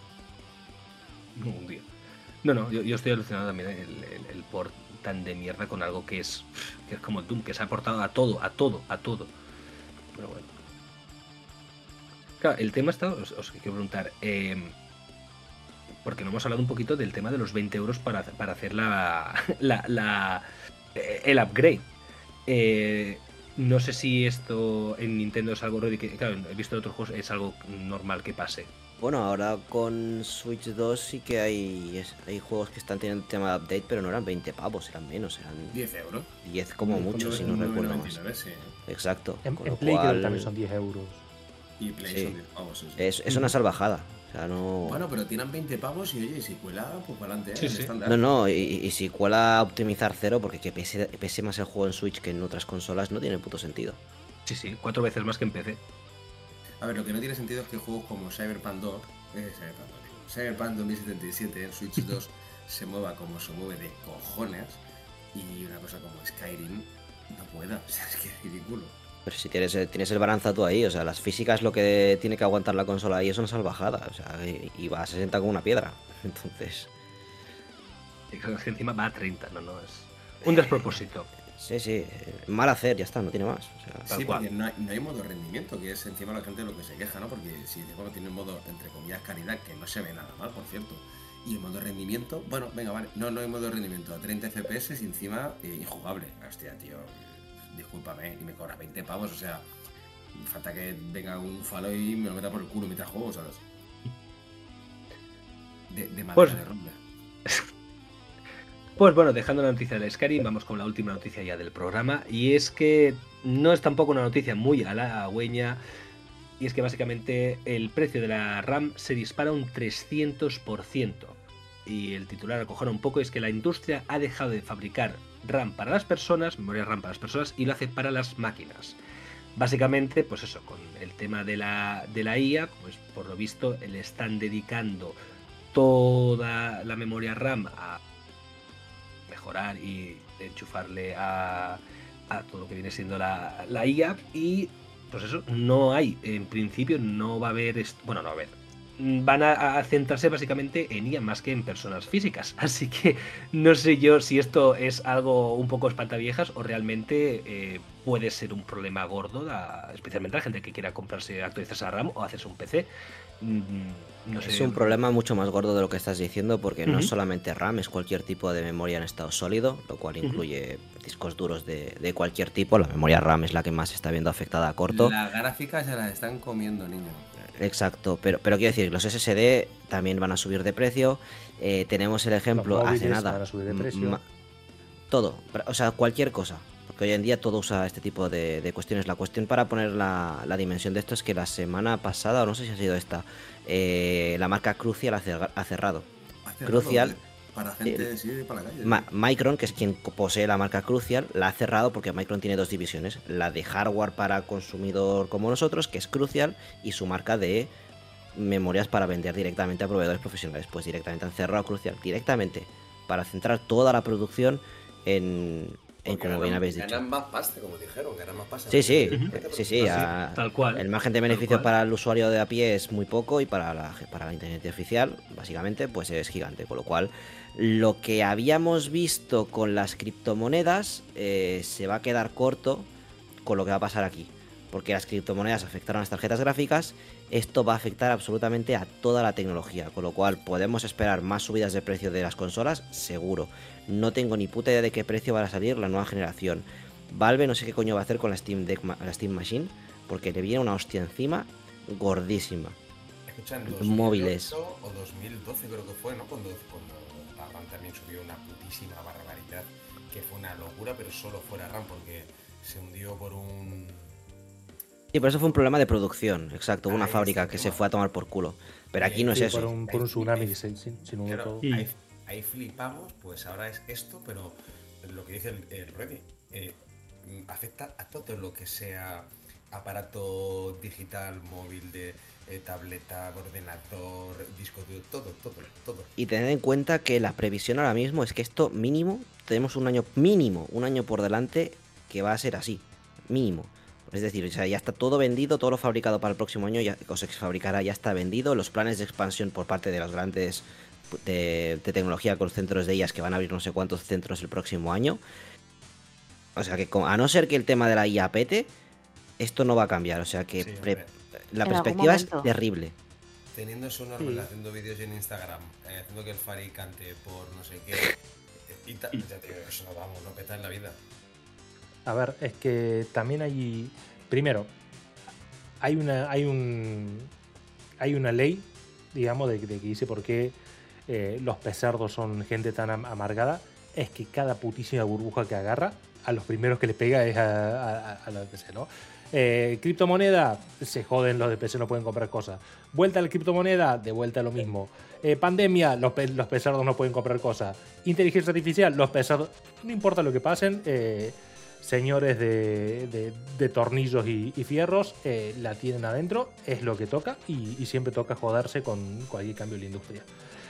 Un día. No, no, yo, yo estoy alucinado también el, el, el port tan de mierda con algo que es, que es como Doom, que se ha aportado a todo, a todo, a todo. Pero bueno. Claro, el tema está, os, os quiero preguntar, eh, porque no hemos hablado un poquito del tema de los veinte euros para, para hacer la, la, la eh, el upgrade. Eh, no sé si esto en Nintendo es algo ready, que claro, he visto en otros juegos, es algo normal que pase. Bueno, ahora con Switch dos sí que hay, es- hay juegos que están teniendo tema de update, pero no eran veinte pavos, eran menos, eran diez euros. diez como mucho, si no recuerdo más. noventa y nueve, sí. Exacto. En, con en lo Play creo que cual, también son diez euros. Y Play Sí. son diez pavos. eso. es, es una salvajada. O sea, no... Bueno, pero tienen veinte pavos y oye, si cuela, pues para adelante. Sí, ¿eh? sí. El estándar. No, no, y, y si cuela optimizar cero, porque que pese, pese más el juego en Switch que en otras consolas, no tiene puto sentido. Sí, sí, cuatro veces más que en P C. A ver, lo que no tiene sentido es que juegos como Cyberpunk dos, eh, Cyberpunk, dos, digo, Cyberpunk dos mil setenta y siete en Switch dos se mueva como se mueve de cojones y una cosa como Skyrim no pueda. O sea, es que es ridículo. Pero si tienes, el- tienes el balanza tú ahí, o sea, las físicas lo que tiene que aguantar la consola ahí es una salvajada, o sea, y, y va a sesenta como una piedra. Entonces, Y creo que encima va a treinta, no, no, es un despropósito. sí, sí, eh, mal hacer, ya está, no tiene más. O sea, Tal Sí, cual. porque no hay, no hay modo rendimiento, que es encima la gente lo que se queja, ¿no? Porque si bueno, tiene un modo, entre comillas, calidad, que no se ve nada mal, por cierto. Y el modo rendimiento, bueno, venga, vale. No, no hay modo rendimiento a treinta F P S y encima eh, injugable. Hostia, tío, eh, discúlpame, y me cobra veinte pavos, o sea, falta que venga un falo y me lo meta por el culo mientras juego, ¿sabes? De, de madera Pues- de ronda. Pues bueno, dejando la noticia del Skyrim, vamos con la última noticia ya del programa. Y es que no es tampoco una noticia muy halagüeña. Y es que básicamente el precio de la RAM se dispara un trescientos por ciento. Y el titular acojona un poco es que la industria ha dejado de fabricar RAM para las personas, memoria RAM para las personas, y lo hace para las máquinas. Básicamente, pues eso, con el tema de la, de la I A, pues por lo visto le están dedicando toda la memoria RAM a mejorar y enchufarle a, a todo lo que viene siendo la, la I A, y pues eso, no hay, en principio no va a haber, est- bueno, no va a haber, van a, a centrarse básicamente en I A más que en personas físicas. Así que no sé yo si esto es algo un poco espantaviejas o realmente eh, puede ser un problema gordo, a, especialmente a la gente que quiera comprarse, actualizarse a RAM o hacerse un P C. Mm, no sé. Es un problema mucho más gordo de lo que estás diciendo, porque uh-huh. no solamente RAM, es cualquier tipo de memoria en estado sólido, lo cual incluye uh-huh. discos duros de, de cualquier tipo. La memoria RAM es la que más se está viendo afectada a corto. Las gráficas se las están comiendo, niño. Exacto, pero, pero quiero decir, los S S D también van a subir de precio. Eh, tenemos el ejemplo hace nada. Van a subir de precio. Ma- todo, o sea, cualquier cosa. Porque hoy en día todo usa este tipo de, de cuestiones. La cuestión para poner la, la dimensión de esto es que la semana pasada, o no sé si ha sido esta, eh, la marca Crucial ha, cer- ha cerrado. ¿Ha cerrado? Crucial. Para gente, eh, sí, para la calle. Ma- Micron, que es quien posee la marca Crucial, la ha cerrado porque Micron tiene dos divisiones. La de hardware para consumidor como nosotros, que es Crucial, y su marca de memorias para vender directamente a proveedores profesionales. Pues directamente han cerrado Crucial, directamente, para centrar toda la producción en... En, como ganan, bien habéis dicho. Ganan más pasta, como dijeron, ganan más pasta. Sí, sí, sí, sí, a, tal cual. El margen de beneficio para el usuario de a pie es muy poco y para la, para la internet oficial, básicamente, pues es gigante. Con lo cual, lo que habíamos visto con las criptomonedas eh, se va a quedar corto con lo que va a pasar aquí. Porque las criptomonedas afectaron a las tarjetas gráficas, esto va a afectar absolutamente a toda la tecnología, con lo cual podemos esperar más subidas de precio de las consolas, seguro. No tengo ni puta idea de qué precio va a salir la nueva generación. Valve no sé qué coño va a hacer con la Steam Deck, la Steam Machine, porque le viene una hostia encima gordísima. Escucha, en dos mil ocho móviles o dos mil doce creo que fue, ¿no? Cuando, cuando la RAM también subió una putísima barbaridad, que fue una locura, pero solo fuera RAM, porque se hundió por un... Sí, pero eso fue un problema de producción, exacto, una fábrica que se fue a tomar por culo. Pero aquí no es sí, eso. Por un, por un tsunami que se, se, se inundó claro, todo. Ahí, ahí flipamos, pues ahora es esto, pero lo que dice el, el Ready, eh, afecta a todo lo que sea aparato digital, móvil, de eh, tableta, ordenador, disco duro, todo, todo, todo. Y tened en cuenta que la previsión ahora mismo es que esto mínimo, tenemos un año mínimo, un año por delante que va a ser así, mínimo. Es decir, o sea, ya está todo vendido, todo lo fabricado para el próximo año, ya, o se fabricará, ya está vendido. Los planes de expansión por parte de los grandes de, de tecnología con los centros de ellas, que van a abrir no sé cuántos centros el próximo año. O sea que, a no ser que el tema de la I A pete, esto no va a cambiar. O sea que Sí, pre- la En perspectiva es algún momento. terrible. Teniendo eso normal, Sí. haciendo vídeos en Instagram, eh, haciendo que el Fari cante por no sé qué, y ta- ya te digo, eso no vamos, no peta en la vida. A ver, es que también hay. Primero, hay una, hay un, hay una ley, digamos, de, de que dice por qué eh, los pecerdos son gente tan am- amargada. Es que cada putísima burbuja que agarra, a los primeros que le pega es a, a, a los de P C, ¿no? Eh, criptomoneda, se joden, los de P C no pueden comprar cosas. Vuelta a la criptomoneda, de vuelta a lo mismo. Eh, pandemia, los, pe- los pecerdos no pueden comprar cosas. Inteligencia artificial, los pecerdos, no importa lo que pasen, eh, señores de, de- de tornillos y, y fierros eh, la tienen adentro, es lo que toca y, y siempre toca joderse con cualquier cambio en la industria.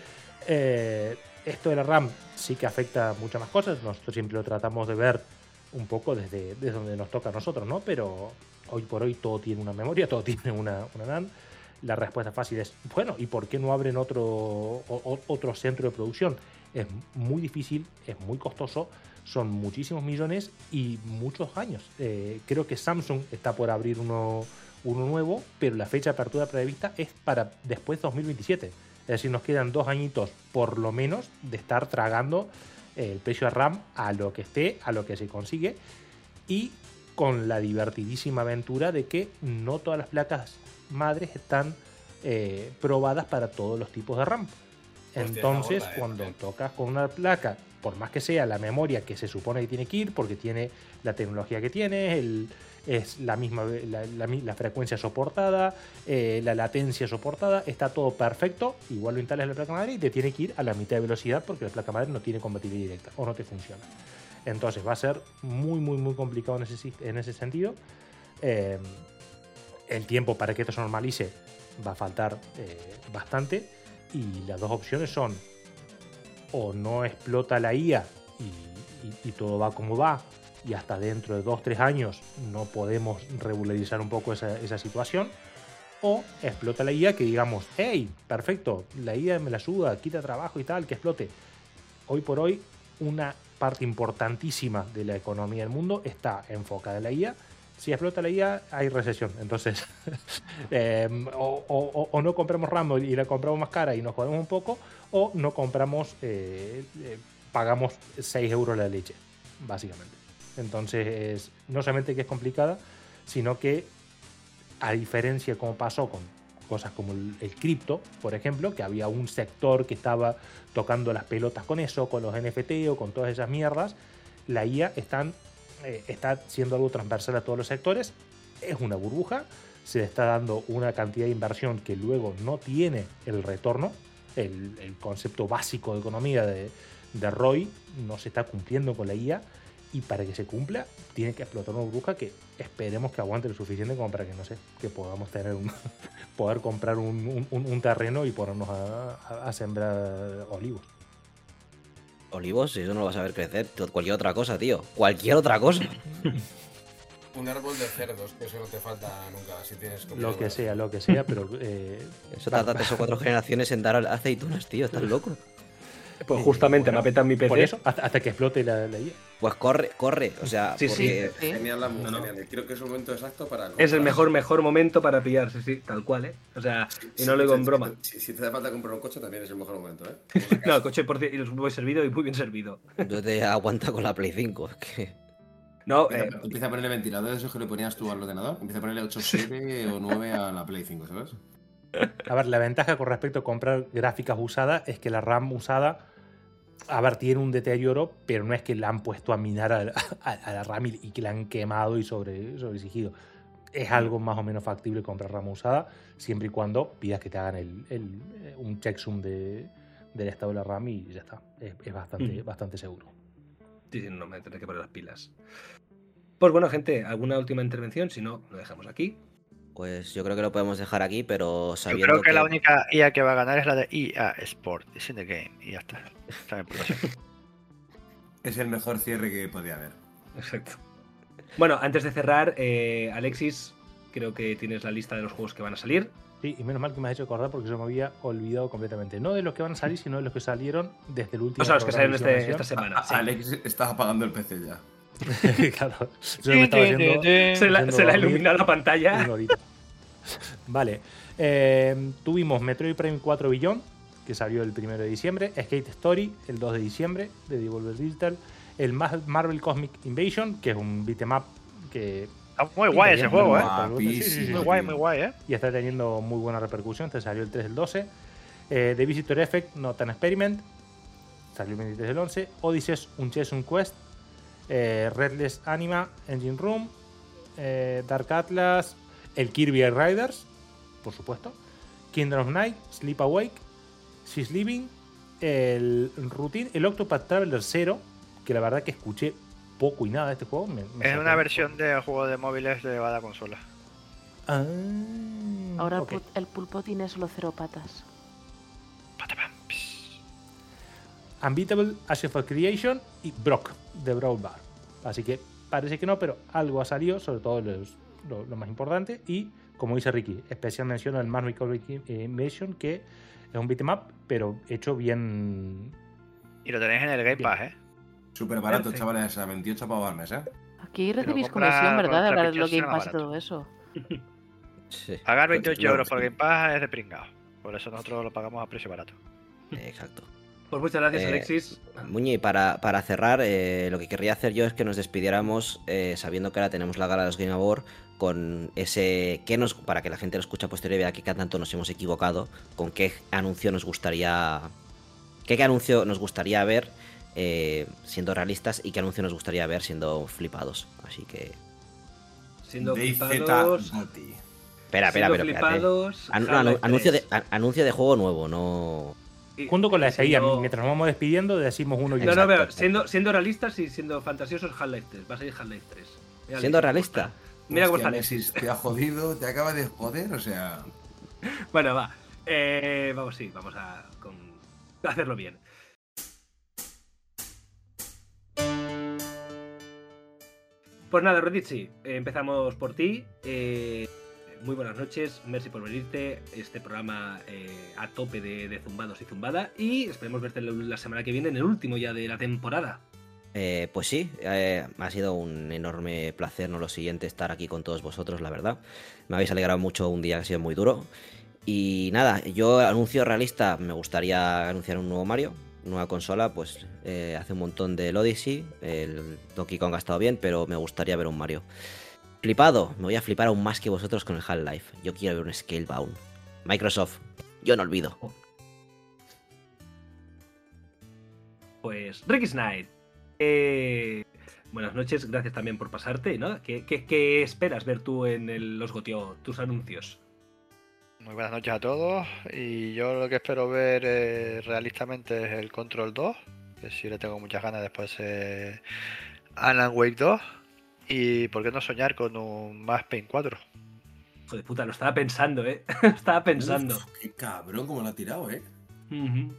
Eh, esto de la RAM sí que afecta muchas más cosas, nosotros siempre lo tratamos de ver un poco desde, desde donde nos toca a nosotros, ¿no? Pero hoy por hoy todo tiene una memoria, todo tiene una, una NAND. La respuesta fácil es, bueno, ¿y por qué no abren otro, o- otro centro de producción? Es muy difícil, es muy costoso, son muchísimos millones y muchos años. Eh, creo que Samsung está por abrir uno, uno nuevo, pero la fecha de apertura prevista es para después de dos mil veintisiete. Es decir, nos quedan dos añitos por lo menos de estar tragando el precio de RAM a lo que esté, a lo que se consigue, y con la divertidísima aventura de que no todas las placas madres están eh, probadas para todos los tipos de RAM. Entonces, gorda, eh, cuando también. tocas con una placa, por más que sea la memoria que se supone que tiene que ir, porque tiene la tecnología que tiene, el, es la misma la, la, la frecuencia soportada, eh, la latencia soportada, está todo perfecto, igual lo instalas en la placa madre y te tiene que ir a la mitad de velocidad porque la placa madre no tiene compatibilidad directa o no te funciona. Entonces va a ser muy, muy, muy complicado en ese, en ese sentido. Eh, el tiempo para que esto se normalice va a faltar eh, bastante, y las dos opciones son: o no explota la I A y, y, y todo va como va, y hasta dentro de dos tres años no podemos regularizar un poco esa, esa situación, o explota la I A que digamos, hey, perfecto, la I A me la ayuda, quita trabajo y tal, que explote. Hoy por hoy, una parte importantísima de la economía del mundo está enfocada en la I A. Si explota la I A, hay recesión. Entonces, eh, o, o, o no compramos RAM y la compramos más cara y nos jodemos un poco, o no compramos, eh, eh, pagamos seis euros la leche, básicamente. Entonces, no solamente que es complicada, sino que, a diferencia como pasó con cosas como el, el cripto, por ejemplo, que había un sector que estaba tocando las pelotas con eso, con los N F T o con todas esas mierdas, la I A están, eh, está siendo algo transversal a todos los sectores, es una burbuja, se le está dando una cantidad de inversión que luego no tiene el retorno, el, el concepto básico de economía de, de R O I no se está cumpliendo con la I A, y para que se cumpla tiene que explotar una burbuja que esperemos que aguante lo suficiente como para que, no sé, que podamos tener un poder comprar un, un, un terreno y ponernos a, a, a sembrar olivos. Olivos, eso no lo vas a ver crecer. Cualquier otra cosa, tío. Cualquier otra cosa. Un árbol de cerdos, que eso no te falta nunca si tienes lo que sea, lo que sea, pero eh, eso tarda tres o cuatro generaciones en dar aceitunas, tío. Estás loco. Pues justamente bueno, me petan mi P C. Por eso, hasta, hasta que explote la, la I A. Pues corre, corre. O sea, sí, porque... sí. Genial, la no, no. genial. Creo que es el momento exacto para. Es el mejor, mejor momento para pillarse, sí, tal cual, ¿eh? O sea, sí, y no sí, lo digo en broma. Si, si te hace falta comprar un coche, también es el mejor momento, ¿eh? No, el coche por cierto, muy servido y muy bien servido. Yo te aguanta con la Play cinco. Que... No, empieza, eh... empieza a ponerle ventilador de esos que le ponías tú al ordenador. Empieza a ponerle ocho siete o nueve a la Play cinco, ¿sabes? A ver, la ventaja con respecto a comprar gráficas usadas es que la RAM usada, a ver, tiene un deterioro, pero no es que la han puesto a minar a, a, a la RAM y que la han quemado y sobre, sobreexigido. Es algo más o menos factible comprar RAM usada, siempre y cuando pidas que te hagan el, el, un checksum de, del estado de la RAM y ya está. Es, es bastante, mm. bastante seguro. Sí, sí, no me tendré que poner las pilas. Pues bueno, gente, ¿alguna última intervención? Si no, lo dejamos aquí. Pues yo creo que lo podemos dejar aquí, pero sabiendo Yo creo que, que la única I A que va a ganar es la de E A Sport. It's in the game. Y ya está. Está en producción. Es el mejor cierre que podía haber. Exacto. Bueno, antes de cerrar, eh, Alexis, creo que tienes la lista de los juegos que van a salir. Sí, y menos mal que me has hecho acordar porque yo me había olvidado completamente. No de los que van a salir, sino de los que salieron desde el último. O sea, los que salieron este, esta semana. A, sí. Alex estaba apagando el P C ya. Claro. Yo me estaba yendo, se la, se la ilumina la pantalla. Vale. Eh, tuvimos Metroid Prime cuatro Beyond, que salió el primero de diciembre. Skate Story, el dos de diciembre, de Devolver Digital. El Marvel Cosmic Invasion, que es un beat'em up que... Está muy guay ese juego, ¿eh? Sí, sí, sí, muy guay, muy guay, ¿eh? Y está teniendo muy buena repercusión. Este salió el tres del doce. Eh, The Visitor Effect, Not an Experiment, salió el veintitrés del once. Odysseus Unchained Quest, eh, Redless Anima, Engine Room, eh, Dark Atlas, el Kirby Riders, por supuesto, Kingdom of Night, Sleep Awake, She's Living, el Routine, el Octopath Traveler cero, que la verdad que escuché poco y nada de este juego. Me, me es una versión de juego de móviles de la consola. Ah, Ahora okay. El pulpo tiene solo cero patas. Unbeatable, Ashes of Creation y Brock, de Brawl Bar. Así que parece que no, pero algo ha salido, sobre todo los, lo, lo más importante. Y, como dice Ricky, especial mención al Marvel Cosmic Invasion, que es un beat'em up, pero hecho bien... Y lo tenéis en el Game Pass, ¿eh? Súper barato, chavales, a veintiocho pavos al mes, ¿eh? Aquí recibís comisión, ¿verdad? De hablar de los Game Pass y todo eso. Sí. Pagar veintiocho euros por Game Pass es de pringado. Por eso nosotros lo pagamos a precio barato. Exacto. Pues muchas gracias, eh, Alexis. Muñi, para, para cerrar, eh, lo que querría hacer yo es que nos despidiéramos eh, sabiendo que ahora tenemos la gala de los Game Awards con ese que nos, para que la gente lo escuche a posteriori vea que cada tanto nos hemos equivocado, con qué anuncio nos gustaría qué, qué anuncio nos gustaría ver eh, siendo realistas y qué anuncio nos gustaría ver siendo flipados. Así que siendo flipados. Espera, espera, pero flipados, An, no, anuncio de an, anuncio de juego nuevo, no. Junto con la S I A, siendo... mientras nos vamos despidiendo, decimos uno y No, no, pero siendo, siendo realistas y siendo fantasiosos, Half-Life tres. Va a salir Half-Life tres. Mira, siendo realista. Mira cómo está Alexis. Te ha jodido, te acaba de joder, o sea. Bueno, va. Eh, vamos, sí, vamos a, con... a hacerlo bien. Pues nada, Rodici, eh, empezamos por ti. Eh, muy buenas noches, merci por venirte. Este programa eh, a tope de, de zumbados y zumbada. Y esperemos verte la semana que viene en el último ya de la temporada. Eh, pues sí, eh, ha sido un enorme placer, no lo siguiente, estar aquí con todos vosotros, la verdad. Me habéis alegrado mucho un día que ha sido muy duro. Y nada, yo anuncio realista, me gustaría anunciar un nuevo Mario, nueva consola, pues eh, hace un montón del Odyssey, el Donkey Kong ha estado bien, pero me gustaría ver un Mario. Flipado, me voy a flipar aún más que vosotros con el Half-Life. Yo quiero ver un Scalebound. Microsoft, yo no olvido. Pues Ricky Knight. Eh, buenas noches, gracias también por pasarte, ¿no? ¿Qué, qué, qué esperas ver tú en el, los GOTY, tus anuncios? Muy buenas noches a todos. Y yo lo que espero ver eh, realistamente es el Control dos, que sí le tengo muchas ganas después de Alan Wake dos. Y por qué no soñar con un Max Payne cuatro. Joder puta, lo estaba pensando, ¿eh? Lo estaba pensando. Uf, qué cabrón, como lo ha tirado, ¿eh? Uh-huh.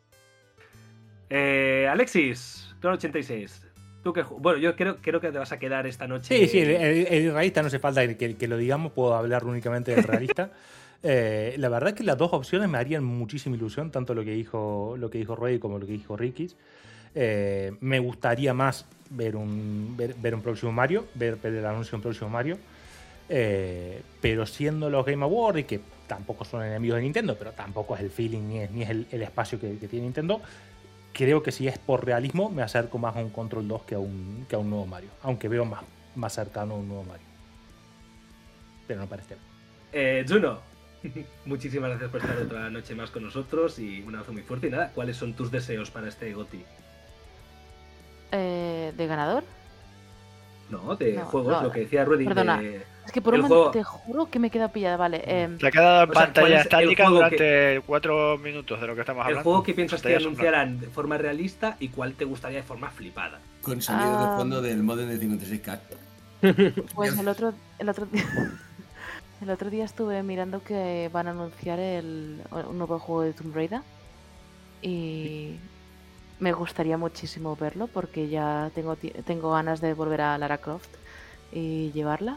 eh Alexis, Clon ochenta y seis. Tú que, bueno, yo creo, creo que te vas a quedar esta noche. Sí, sí, el, el, el realista no hace falta que, que lo digamos, puedo hablar únicamente del realista. eh, la verdad es que las dos opciones me harían muchísima ilusión, tanto lo que dijo, lo que dijo Roy como lo que dijo Ricky. Eh, me gustaría más ver un, ver, ver un próximo Mario, ver, ver el anuncio de un próximo Mario. Eh, pero siendo los Game Awards, y que tampoco son enemigos de Nintendo, pero tampoco es el feeling ni es, ni es el, el espacio que, que tiene Nintendo, creo que si es por realismo me acerco más a un Control dos que a un, que a un nuevo Mario, aunque veo más, más cercano a un nuevo Mario, pero no parece. eh, Juno, muchísimas gracias por estar otra noche más con nosotros y un abrazo muy fuerte. Y nada, ¿cuáles son tus deseos para este GOTY? Eh, ¿De ganador? No, de No, juegos, no, lo que decía Rudy. Perdona, de... es que por el un momento juego- te juro que me he quedado pillada, vale. Eh, Te ha quedado en O sea, ¿cuál pantalla es el estática juego durante cuatro minutos de lo que estamos El hablando. juego que piensas que Pantalla sombra. anunciarán de forma realista y cuál te gustaría de forma flipada. Con sonido Ah. de fondo del modem de cincuenta y seis K. pues el otro, el otro día, el otro día estuve mirando que van a anunciar el, un nuevo juego de Tomb Raider y me gustaría muchísimo verlo porque ya tengo ti- tengo ganas de volver a Lara Croft y llevarla.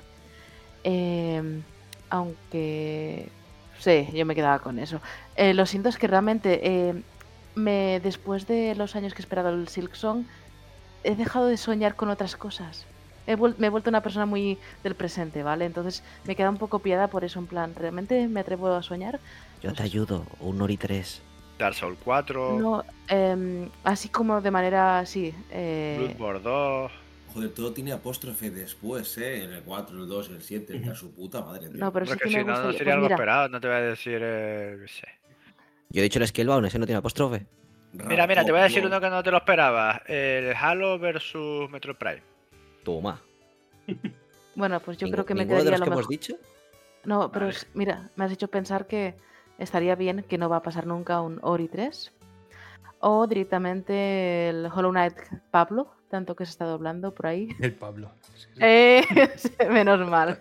Eh, aunque sí, yo me quedaba con eso. Eh, lo siento, es que realmente eh, me después de los años que he esperado el Silksong he dejado de soñar con otras cosas. He vuel- me he vuelto una persona muy del presente, ¿vale? Entonces me queda un poco pillada por eso, en plan, ¿realmente me atrevo a soñar? Yo Pues te ayudo, un Ori tres. Dark Souls cuatro, No, em, así como de manera así. Eh, Bloodborne dos. Joder, todo tiene apóstrofe después, ¿eh? El cuatro, el dos, el siete, el de su puta madre. tío. no, pero Hombre, sí que que si me no, no gustaría. sería Pues algo mira, esperado, no te voy a decir, eh, qué sé. Yo he dicho el Scalebound, ese no tiene apóstrofe. Mira, mira, te voy a decir Raptor, uno que no te lo esperabas. El Halo versus Metroid Prime. Toma. bueno, pues yo Ningu- creo que me ¿Ninguno de quedaría los lo que mejor. hemos dicho? No, pero Vale. es- mira, me has hecho pensar que estaría bien, que no va a pasar nunca un Ori tres. O directamente el Hollow Knight Pablo, tanto que se está doblando por ahí. El Pablo. Eh, menos mal.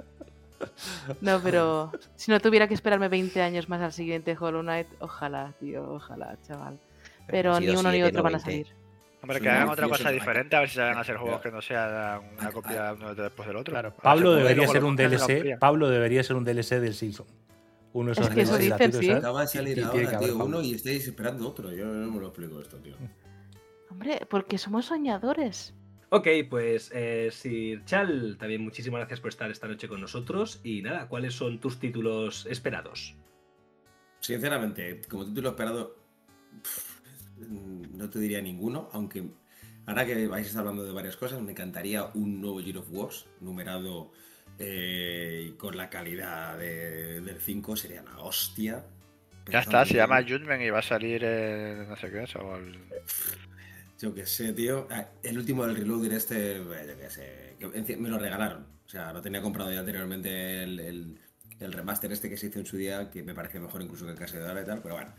No, pero si no tuviera que esperarme veinte años más al siguiente Hollow Knight, ojalá, tío, ojalá, chaval. Pero han ni sido uno ni siete, otro no van a veinte. salir. Hombre, Sí, que hagan no, otra sí, cosa eso- diferente, a ver si saben hacer juegos Mira. que no sean una Ah, copia uno después del otro. Claro, Ahora Pablo se puede, debería luego ser lo un cogen y lo D L C. amplían. Pablo debería ser un D L C del Season. Uno de esos Es que eso D L C dicen, gratuitos, sí. ¿sabes? Acaba de salir Tiene ahora, que haber tío, Pablo. uno y estáis esperando otro. Yo no me lo explico esto, tío. Hombre, porque somos soñadores. Ok, pues eh, Sir Chal, también muchísimas gracias por estar esta noche con nosotros. Y nada, ¿cuáles son tus títulos esperados? Sinceramente, como título esperado, pff, no te diría ninguno, aunque ahora que vais a estar hablando de varias cosas, me encantaría un nuevo Gear of Wars numerado eh, y con la calidad de- del cinco, sería la hostia. Ya está, se llama Judgment. Judgment y va a salir eh, no sé qué es. O el... Yo qué sé, tío. Ah, el último del Reloader este, eh, yo qué sé, que enci- me lo regalaron. O sea, lo tenía comprado ya anteriormente el, el- el remaster este que se hizo en su día, que me parece mejor incluso que el Case de Dora y tal, pero bueno.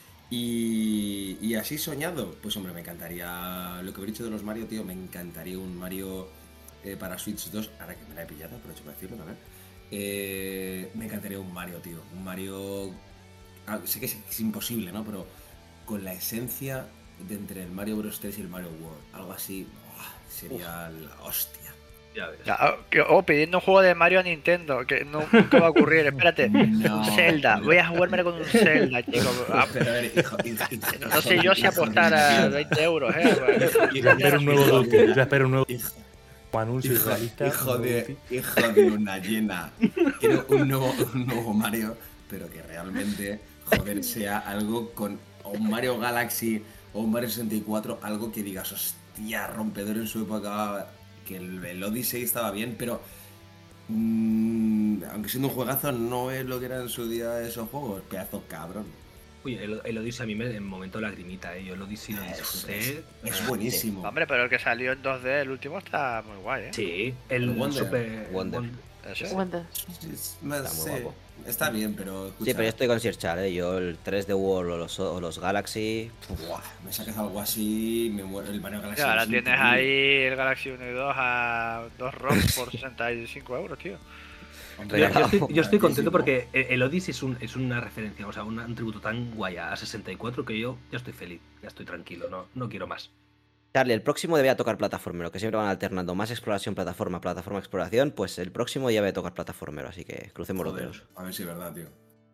Y, y así soñado, pues hombre, me encantaría, lo que he dicho de los Mario, tío, me encantaría un Mario eh, para Switch dos, ahora que me la he pillado, aprovecho para decirlo también. Eh, me encantaría un Mario, tío, un Mario, ah, sé que es, es imposible, ¿no? Pero con la esencia de entre el Mario Bros tres y el Mario World, algo así, ¡buah! Sería la hostia. Ya ves. Ya, O que- o pidiendo un juego de Mario a Nintendo, que no, nunca va a ocurrir. Espérate, No, un Zelda. pero- Voy a jugármelo con un Zelda, chico. Ah, Pero a ver, hijo, hijo, hijo, no sé yo si apostar a veinte euros, ¿eh? Pues, Yo espero un nuevo Duty. Yo espero un nuevo Hijo, anuncio hijo, realista. hijo un nuevo de, Duty. hijo de una llena. Quiero un nuevo, un nuevo Mario, pero que realmente, joder, sea algo con o un Mario Galaxy o un Mario sesenta y cuatro, algo que digas, hostia, rompedor en su época, que el, el Odyssey estaba bien, pero mmm, aunque siendo un juegazo, no es lo que era en su día esos juegos, pedazo cabrón. Uy, el, el Odyssey a mí me en momento lagrimita, ¿eh? Yo el Odyssey lo Es, disfruté. es- es buenísimo. hombre, pero el que salió en dos D, el último, está muy guay, ¿eh? Sí, el, El Wonder. Super Wonder. Won- Ese. Wonder. Es más, Está muy sí, guapo. está bien, pero escucha, Sí, pero yo estoy con Sir Char, ¿eh? Yo el tres D World o los, o los Galaxy. buah, me sacas algo así, me muero el Mario Galaxy. Ya, ahora es tienes increíble. ahí el Galaxy uno y dos a dos ROMs por sesenta y cinco euros, tío. Hombre, Yo, yo estoy, yo estoy baratísimo. contento porque el el Odyssey es, un, es una referencia, o sea, un, un tributo tan guay a sesenta y cuatro que yo ya estoy feliz, ya estoy tranquilo, no, no quiero más. Charlie, el próximo debía tocar plataformero, que siempre van alternando más exploración, plataforma, plataforma, exploración. Pues el próximo ya debe tocar plataformero, así que crucemos los Joder, dedos. a ver si es verdad, tío.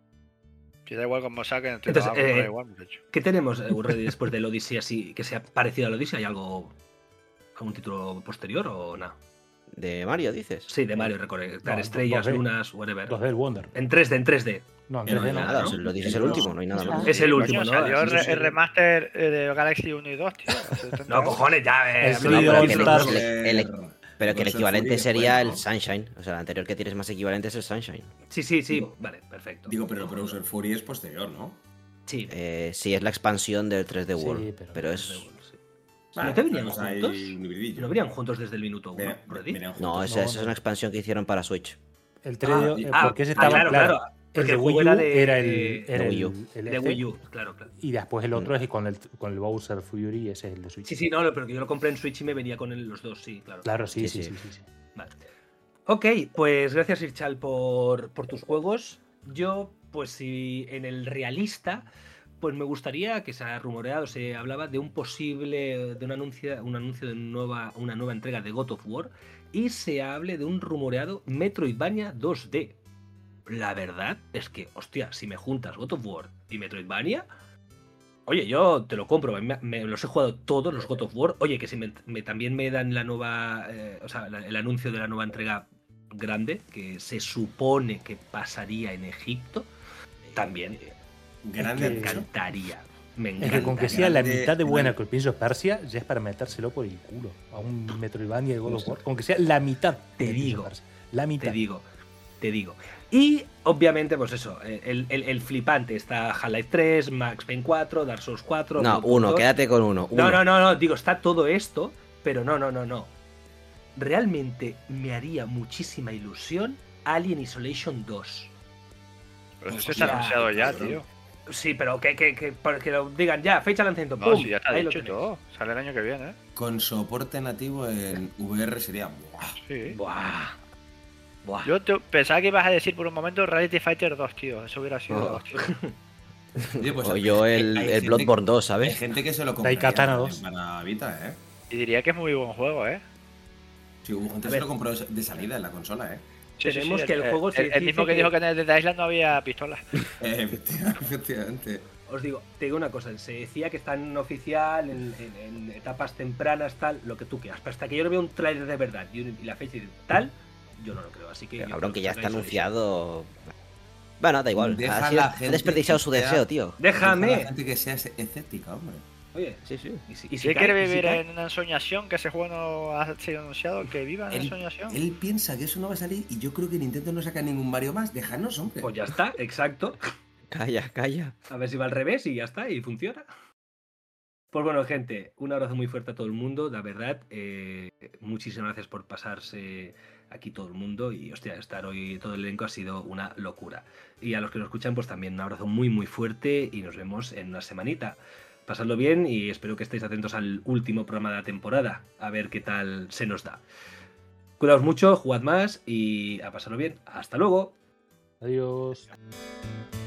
Si da igual como saquen, te Entonces, lo hago, me da eh, igual, muchacho. ¿Qué tenemos, eh, Urredi, después del Odyssey así, que sea parecido al Odyssey? ¿Hay algo, algún título posterior o nada? ¿De Mario, dices? Sí, de Mario, recolectar No, estrellas, dos D. lunas, whatever. dos D el Wonder. En tres D, en tres D. No, en Eh, no tres D hay no. Nada, ¿no? o sea, lo dices el No. último, no hay nada más. Es el Coño, último, ¿no? Salió el, Así re- sí. el remaster eh, de Galaxy uno y dos, tío. hace setenta No, años. cojones, ya. Eh, El no, Free pero All que- Stars. el- el- Pero que el Pues equivalente Fury sería después, el ¿no? Sunshine. O sea, el anterior que tienes más equivalente es el Sunshine. Sí, sí, sí. Vale, perfecto. Digo, pero el Browser Fury es posterior, ¿no? Sí. Eh, sí, es la expansión del tres D Sí, World. pero- pero es. Sí. Vale, ¿No te venían tenemos ahí juntos? un hibridillo. ¿No venían juntos desde el minuto uno, Venían- Freddy? venían No, juntos. esa, No, esa es no. una expansión que hicieron para Switch. El tres D, Ah, eh, Ah, porque ese ah, estaba claro, claro. claro. El Porque de el Wii juego U era de- era el, era de Wii el, U. el De este, Wii U, claro, claro. y después el otro Mm. es con el, con el Bowser Fury, ese es el de Switch. Sí, sí, no, no, pero que yo lo compré en Switch y me venía con el- los dos, sí, claro. Claro, sí, Sí, sí, sí. sí. sí, sí. Vale. Ok, pues gracias Irchal por, por tus juegos. Yo, pues si en el realista, pues me gustaría que se ha rumoreado, se hablaba de un posible, de un anuncio, un anuncio de nueva, una nueva entrega de God of War y se hable de un rumoreado Metroidvania dos D. La verdad es que, hostia, si me juntas God of War y Metroidvania, oye, yo te lo compro, me, me- los he jugado todos los God of War. Oye, que si me, me- también me dan la nueva, eh, o sea, la- el anuncio de la nueva entrega grande, que se supone que pasaría en Egipto, también Grande, Es me que- encantaría. Me Es encanta. que con que sea la grande- mitad de buena grande- que el Prince of Persia, ya es para metérselo por el culo. A un Metroidvania de God of War. Con que sea la mitad Te del Prince of digo, Persia. La mitad. Te digo, te digo. Y obviamente, pues eso, el, el- el flipante está Half-Life tres, Max Payne cuatro, Dark Souls cuatro. No, Bloodborne uno, dos. quédate con uno. No, uno. no, no, no, digo, está todo esto, pero no, no, no, no. Realmente me haría muchísima ilusión Alien Isolation dos. Pero eso Hostia, está anunciado ya, cabrón. tío. Sí, pero que, que, que, que lo digan ya, fecha de lanzamiento. No, ¡pum! si ya está Ahí lo dicho y tenéis. todo. Sale el año que viene, ¿eh? Con soporte nativo en V R sería. ¡buah! Sí. Buah. Buah. Yo te- pensaba que ibas a decir por un momento Reality Fighter dos, tío. Eso hubiera sido. Oh. hostia. Oye, pues O hay- yo hay- el, hay el gente- Bloodborne dos, Hay ¿sabes? gente que se lo compraría Daikatana también dos. para Vita, ¿eh? Y diría que es muy buen juego, ¿eh? Sí, hubo gente A que se ver. lo compró de de salida en la consola, ¿eh? Sí, sí, Tenemos sí, que el juego se el, el mismo dice que, dijo que- que en el de Dead Island no había pistolas. Eh, efectivamente, efectivamente. Os digo, te digo una cosa, se decía que está en oficial, en, en- en etapas tempranas, tal, lo que tú quieras. Pero hasta que yo no vea un tráiler de verdad y, un- y la fecha de tal, yo no lo creo. Así que. Pero, yo cabrón, creo que ya será está Isolation. anunciado. Bueno, da igual. Deja Ha, a sido- la ha gente desperdiciado que su sea- deseo, tío. Déjame. Deja a la gente que sea escéptica, hombre. Oye, Sí, sí. ¿y si, y si Si cae? quiere ¿Y si vivir cae? en una ensoñación, que ese juego no ha sido anunciado, que viva en Él, ensoñación. él piensa que eso no va a salir y yo creo que Nintendo no saca ningún Mario más. Déjanos, hombre. Pues ya está, exacto. Calla, calla. A ver si va al revés y ya está, y funciona. Pues bueno, gente, un abrazo muy fuerte a todo el mundo, la verdad. eh, muchísimas gracias por pasarse aquí todo el mundo y, hostia, estar hoy todo el elenco ha sido una locura. Y a los que nos escuchan, pues también un abrazo muy, muy fuerte y nos vemos en una semanita. Pasadlo bien y espero que estéis atentos al último programa de la temporada, a ver qué tal se nos da. Cuidaos mucho, jugad más y a pasarlo bien. Hasta luego. Adiós.